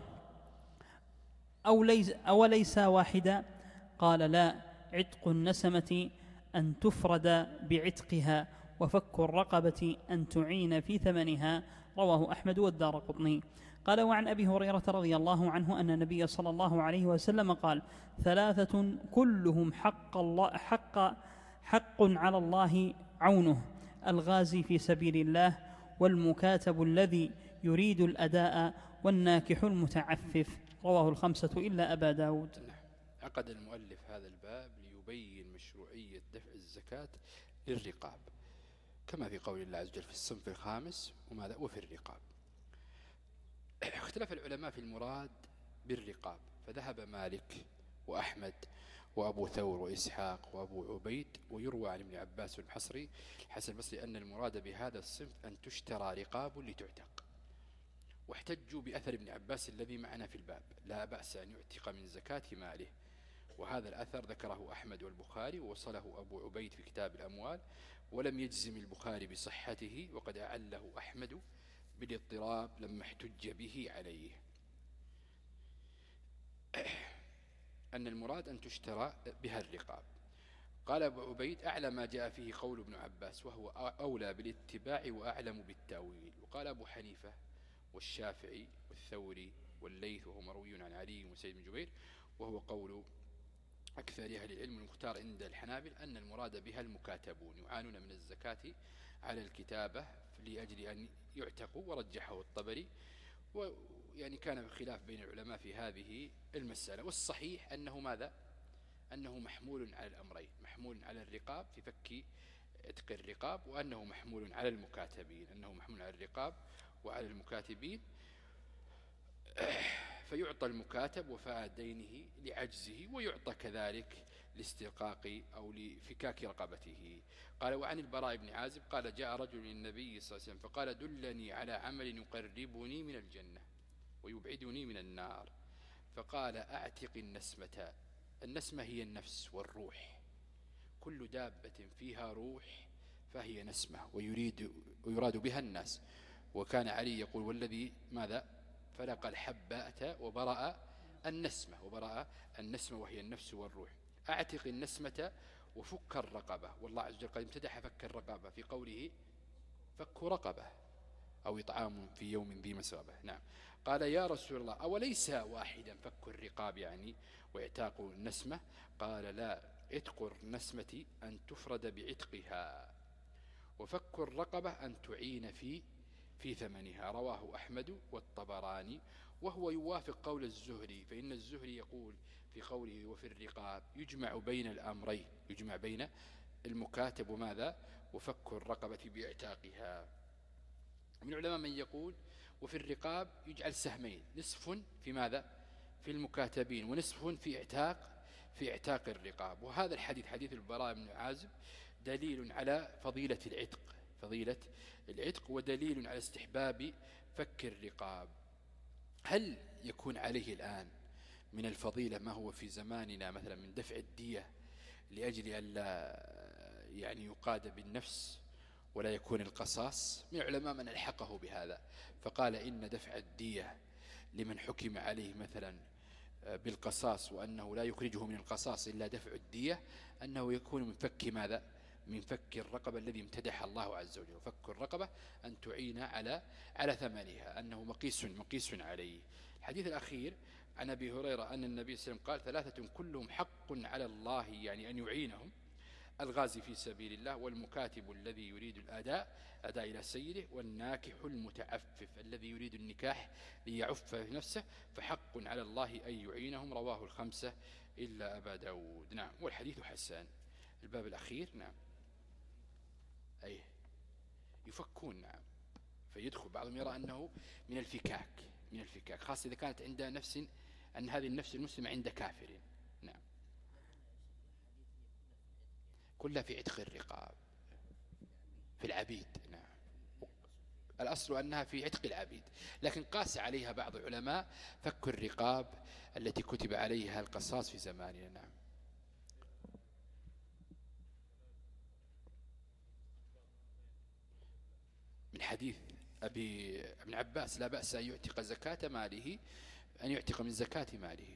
أو ليس أوليس واحدا؟ قال: لا، عتق النسمة أن تفرد بعتقها، وفك الرقبة أن تعين في ثمنها. رواه أحمد والدارقطني. قال: وعن أبي هريرة رضي الله عنه أن النبي صلى الله عليه وسلم قال: ثلاثة كلهم حق, الله حق, حق على الله عونه: الغازي في سبيل الله، والمكاتب الذي يريد الأداء، والناكح المتعفف. رواه الخمسة إلا أبا داود. عقد المؤلف هذا الباب ليبين مشروعية دفع الزكاة للرقاب، كما في قول الله عز وجل في الصنف الخامس: وماذا؟ وفي الرقاب. اختلف العلماء في المراد بالرقاب، فذهب مالك وأحمد وأبو ثور وإسحاق وأبو عبيد، ويروى عن ابن عباس والحصري الحسن البصري أن المراد بهذا الصنف أن تشترى رقاب لتعتق، واحتجوا بأثر ابن عباس الذي معنا في الباب: لا بأس أن يعتق من زكاة ماله. وهذا الأثر ذكره أحمد والبخاري، ووصله أبو عبيد في كتاب الأموال، ولم يجزم البخاري بصحته، وقد أعله أحمد بالاضطراب لما احتج به عليه، أن المراد أن تشترى بها الرقاب. قال أبو عبيد: أعلى ما جاء فيه قول ابن عباس، وهو أولى بالاتباع وأعلم بالتأويل. وقال أبو حنيفة والشافعي والثوري والليث، وهو مروي عن علي وسيد بن جبير، وهو قول أكثر أهل العلم. المختار عند الحنابل أن المراد بها المكاتبون يعانون من الزكاة على الكتابة لأجل أن يعتقوا، ورجحه الطبري، ويعني كان خلاف بين العلماء في هذه المسألة. والصحيح أنه ماذا؟ أنه محمول على الأمرين، محمول على الرقاب في فك عتق الرقاب، وأنه محمول على المكاتبين، أنه محمول على الرقاب وعلى المكاتبين. فيعطى المكاتب وفاء دينه لعجزه، ويعطى كذلك لاسترقاق أو لفكاك رقبته. قال: وعن البراء بن عازب قال: جاء رجل للنبي صلى الله عليه وسلم فقال: دلني على عمل يقربني من الجنة ويبعدني من النار. فقال: أعتق النسمة. النسمة هي النفس والروح، كل دابة فيها روح فهي نسمة، ويريد ويراد بها الناس. وكان علي يقول: والذي ماذا؟ فلق الحباء وبرأ النسمة، وبرأ النسمة وهي النفس والروح. أعتق النسمة وفك الرقبة. والله عز وجل قد امتدح فك الرقبة في قوله: فك رقبة أو إطعام في يوم ذي مسغبة. نعم. قال: يا رسول الله، أوليس واحدا فك الرقاب يعني وإعتاق النسمة؟ قال: لا، عتق النسمة أن تفرد بعتقها، وفك الرقبة أن تعين في في ثمنها. رواه أحمد والطبراني، وهو يوافق قول الزهري، فإن الزهري يقول في قوله وفي الرقاب يجمع بين الأمرين، يجمع بين المكاتب وماذا وفك الرقبة باعتاقها. من العلماء من يقول وفي الرقاب يجعل سهمين، نصف في ماذا في المكاتبين ونصف في اعتاق في اعتاق الرقاب. وهذا الحديث حديث البراء بن عازب دليل على فضيلة العتق فضيلة العتق ودليل على استحباب فك الرقاب. هل يكون عليه الآن من الفضيلة ما هو في زماننا مثلا من دفع الدية لأجل أن لا يعني يقاد بالنفس ولا يكون القصاص؟ من العلماء من ألحقه بهذا فقال إن دفع الدية لمن حكم عليه مثلا بالقصاص وأنه لا يخرجه من القصاص إلا دفع الدية أنه يكون من فك ماذا من فك الرقبة الذي امتدح الله عز وجل. فك الرقبة أن تعين على على ثمنها، أنه مقيس مقيس عليه. الحديث الأخير عن أبي هريرة أن النبي صلى الله عليه وسلم قال ثلاثة كلهم حق على الله يعني أن يعينهم: الغازي في سبيل الله، والمكاتب الذي يريد الأداء أداء إلى سيده، والناكح المتعفف الذي يريد النكاح ليعف في نفسه، فحق على الله أن يعينهم. رواه الخمسة إلا أبا داود. نعم، والحديث حسن. الباب الأخير نعم أي يفكون نعم، فيدخل بعضهم يرى أنه من الفكاك من الفكاك خاصة إذا كانت عند نفس أن هذه النفس المسلمة عند كافر. نعم، كلها في عتق الرقاب في العبيد. نعم، الأصل أنها في عتق العبيد، لكن قاس عليها بعض العلماء فك الرقاب التي كتب عليها القصاص في زماننا. نعم. من حديث أبي ابن عباس لا بأس أن يعتق زكاة ماله، أن يعتق من زكاة ماله،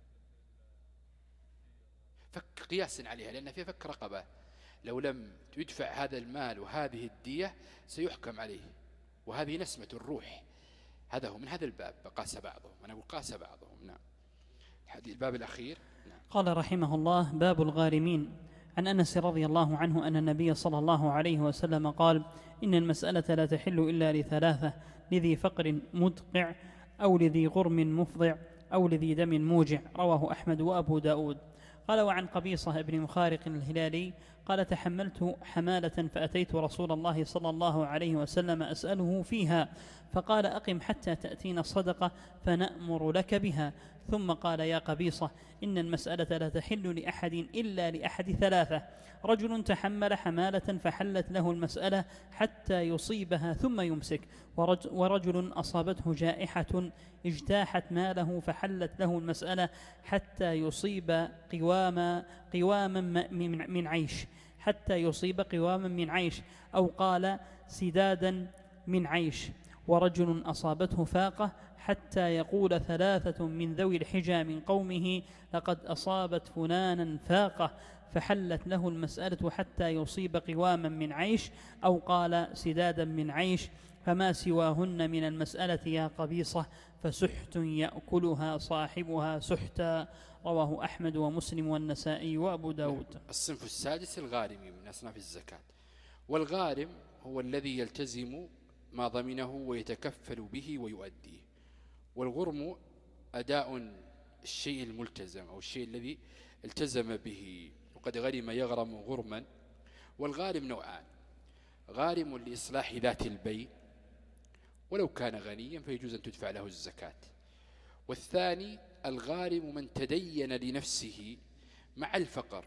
فك قياسا عليها لأن فيها فك رقبة، لو لم يدفع هذا المال وهذه الدية سيحكم عليه، وهذه نسمة الروح. هذا هو من هذا الباب قاس بعضهم، أنا أقول قاس بعضهم. نعم. الباب الأخير. نعم. قال رحمه الله: باب الغارمين. عن أنس رضي الله عنه أن النبي صلى الله عليه وسلم قال: إن المسألة لا تحل إلا لثلاثة: لذي فقر مدقع، أو لذي غرم مفضع، أو لذي دم موجع. رواه أحمد وأبو داود. قال: وعن قبيصة بن مخارق الهلالي قال: تحملت حمالة فأتيت رسول الله صلى الله عليه وسلم أسأله فيها، فقال: أقم حتى تأتينا الصدقة فنأمر لك بها. ثم قال: يا قبيصة، إن المسألة لا تحل لأحد إلا لأحد ثلاثة: رجل تحمل حمالة فحلت له المسألة حتى يصيبها ثم يمسك، ورجل أصابته جائحة اجتاحت ماله فحلت له المسألة حتى يصيب قواما قواما من عيش حتى يصيب قواما من عيش أو قال سدادا من عيش، ورجل أصابته فاقة حتى يقول ثلاثة من ذوي الحجى من قومه: لقد أصابت فلانا فاقة، فحلت له المسألة حتى يصيب قواما من عيش أو قال سدادا من عيش، فما سواهن من المسألة يا قبيصة، فسحت يأكلها صاحبها سحتا. رواه أحمد ومسلم والنسائي وأبو داود. الصنف السادس الغارم من أصناف الزكاة. والغارم هو الذي يلتزم ما ضمنه ويتكفل به ويؤديه. والغرم أداء الشيء الملتزم أو الشيء الذي التزم به، وقد غرم يغرم غرما. والغارم نوعان: غارم لإصلاح ذات البين ولو كان غنيا فيجوز أن تدفع له الزكاة. والثاني الغارم من تدين لنفسه مع الفقر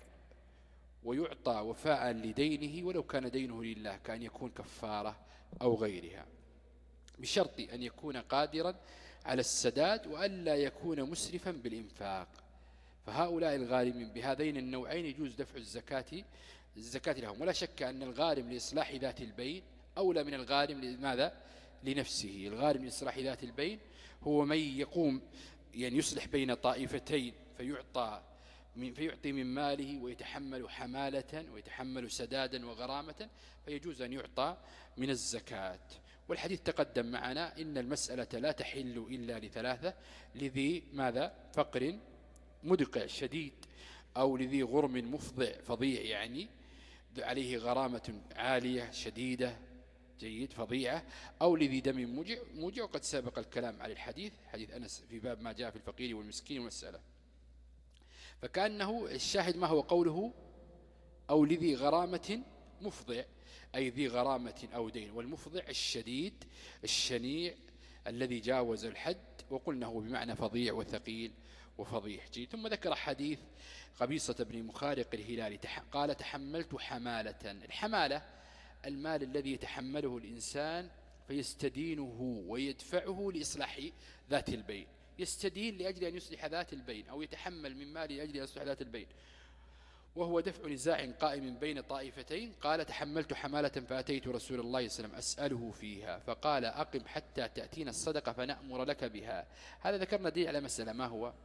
ويعطى وفاء لدينه ولو كان دينه لله، كأن يكون كفارة أو غيرها، بشرط أن يكون قادرا على السداد وألا يكون مسرفا بالإنفاق. فهؤلاء الغارمين بهذين النوعين يجوز دفع الزكاة الزكاة لهم. ولا شك أن الغارم لإصلاح ذات البين أولى من الغارم لماذا؟ لنفسه. الغارم لإصلاح ذات البين هو من يقوم يعني يصلح بين طائفتين فيعطى من فيعطي من ماله ويتحمل حمالة ويتحمل سدادا وغرامة، فيجوز أن يعطى من الزكاة. والحديث تقدم معنا: إن المسألة لا تحل إلا لثلاثة: لذي ماذا؟ فقر مدقع شديد، أو لذي غرم مفضع فظيع يعني عليه غرامة عالية شديدة جيد فظيعة، أو لذي دم موجع موجع وقد سبق الكلام على الحديث حديث أنس في باب ما جاء في الفقير والمسكين والمسألة. فكأنه الشاهد ما هو قوله أو لذي غرامة مفضع، أي ذي غرامة أو دين، والمفضع الشديد الشنيع الذي جاوز الحد، وقلنا هو بمعنى فظيع وثقيل وفضيح جيد. ثم ذكر حديث قبيصة بن مخارق الهلالي قال تحملت حمالة. الحمالة المال الذي يتحمله الإنسان فيستدينه ويدفعه لإصلاح ذات البين، يستدين لأجل أن يصلح ذات البين، أو يتحمل من مال لأجل أن يصلح ذات البين، وهو دفع نزاع قائم بين طائفتين. قال تحملت حمالة فأتيت رسول الله صلى الله عليه وسلم أسأله فيها فقال أقم حتى تأتينا الصدقة فنأمر لك بها. هذا ذكرنا دليل على مسألة ما هو؟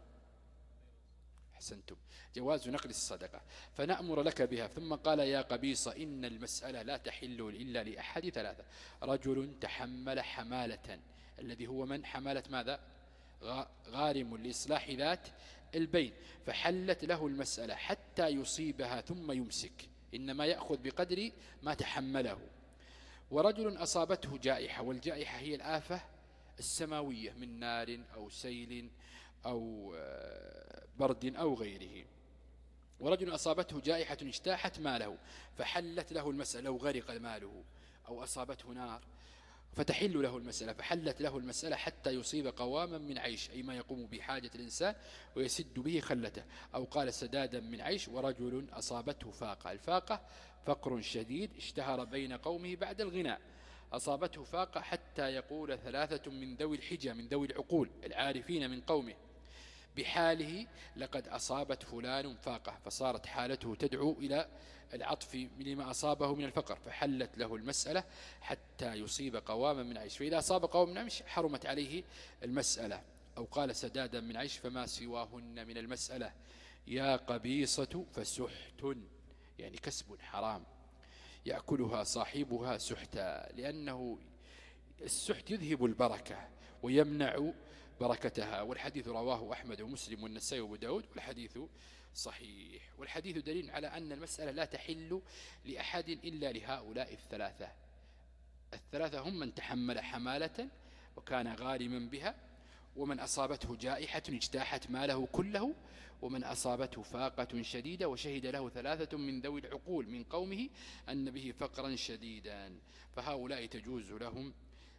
أحسنتم، جواز نقل الصدقة، فنأمر لك بها. ثم قال يا قبيصة إن المسألة لا تحل إلا لأحد ثلاثة: رجل تحمل حمالة، الذي هو من حمالة ماذا؟ غارم لإصلاح ذات البين، فحلت له المسألة حتى يصيبها ثم يمسك، إنما يأخذ بقدر ما تحمله. ورجل أصابته جائحة، والجائحة هي الآفة السماوية من نار أو سيل أو برد أو غيره. ورجل أصابته جائحة اجتاحت ماله فحلت له المسألة، أو غرق ماله أو أصابته نار فتحل له المسألة، فحلت له المسألة حتى يصيب قواما من عيش، أي ما يقوم بحاجة الإنسان ويسد به خلته، أو قال سدادا من عيش. ورجل أصابته فاقة، الفاقة فقر شديد اشتهر بين قومه بعد الغناء، أصابته فاقة حتى يقول ثلاثة من ذوي الحجة، من ذوي العقول العارفين من قومه بحاله لقد أصابت فلان فاقة، فصارت حالته تدعو إلى العطف لما أصابه من الفقر، فحلت له المسألة حتى يصيب قواما من عيش، فإذا أصاب قوام من عيش حرمت عليه المسألة. أو قال سدادا من عيش فما سواهن من المسألة يا قبيصة فسحت، يعني كسب حرام يأكلها صاحبها سحتا، لأنه السحت يذهب البركة ويمنع بركتها. والحديث رواه أحمد ومسلم والنسائي وابو داود، والحديث صحيح. والحديث دليل على أن المسألة لا تحل لأحد إلا لهؤلاء الثلاثة. الثلاثة هم من تحمل حمالة وكان غارما بها، ومن أصابته جائحة اجتاحت ماله كله، ومن أصابته فاقة شديدة وشهد له ثلاثة من ذوي العقول من قومه أن به فقرا شديدا، فهؤلاء تجوز لهم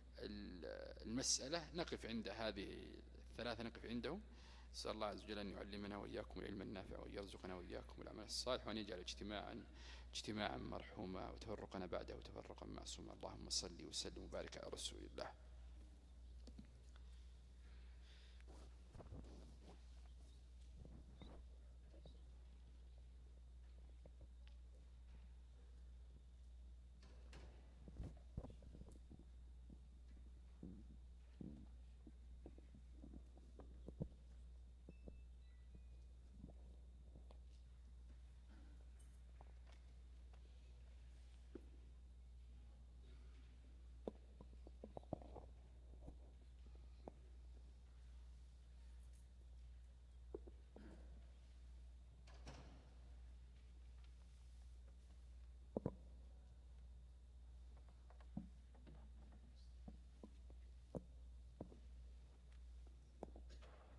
المسألة. نقف عند هذه الثلاثة، نقف عندهم. نسأل الله عز وجل أن يعلمنا وإياكم العلم النافع، ويرزقنا وإياكم العمل الصالح، وأن يجعل اجتماعا اجتماعا مرحوما، وتفرقنا بعده تفرقا معصوما. اللهم صل وسلم وبارك على رسول الله.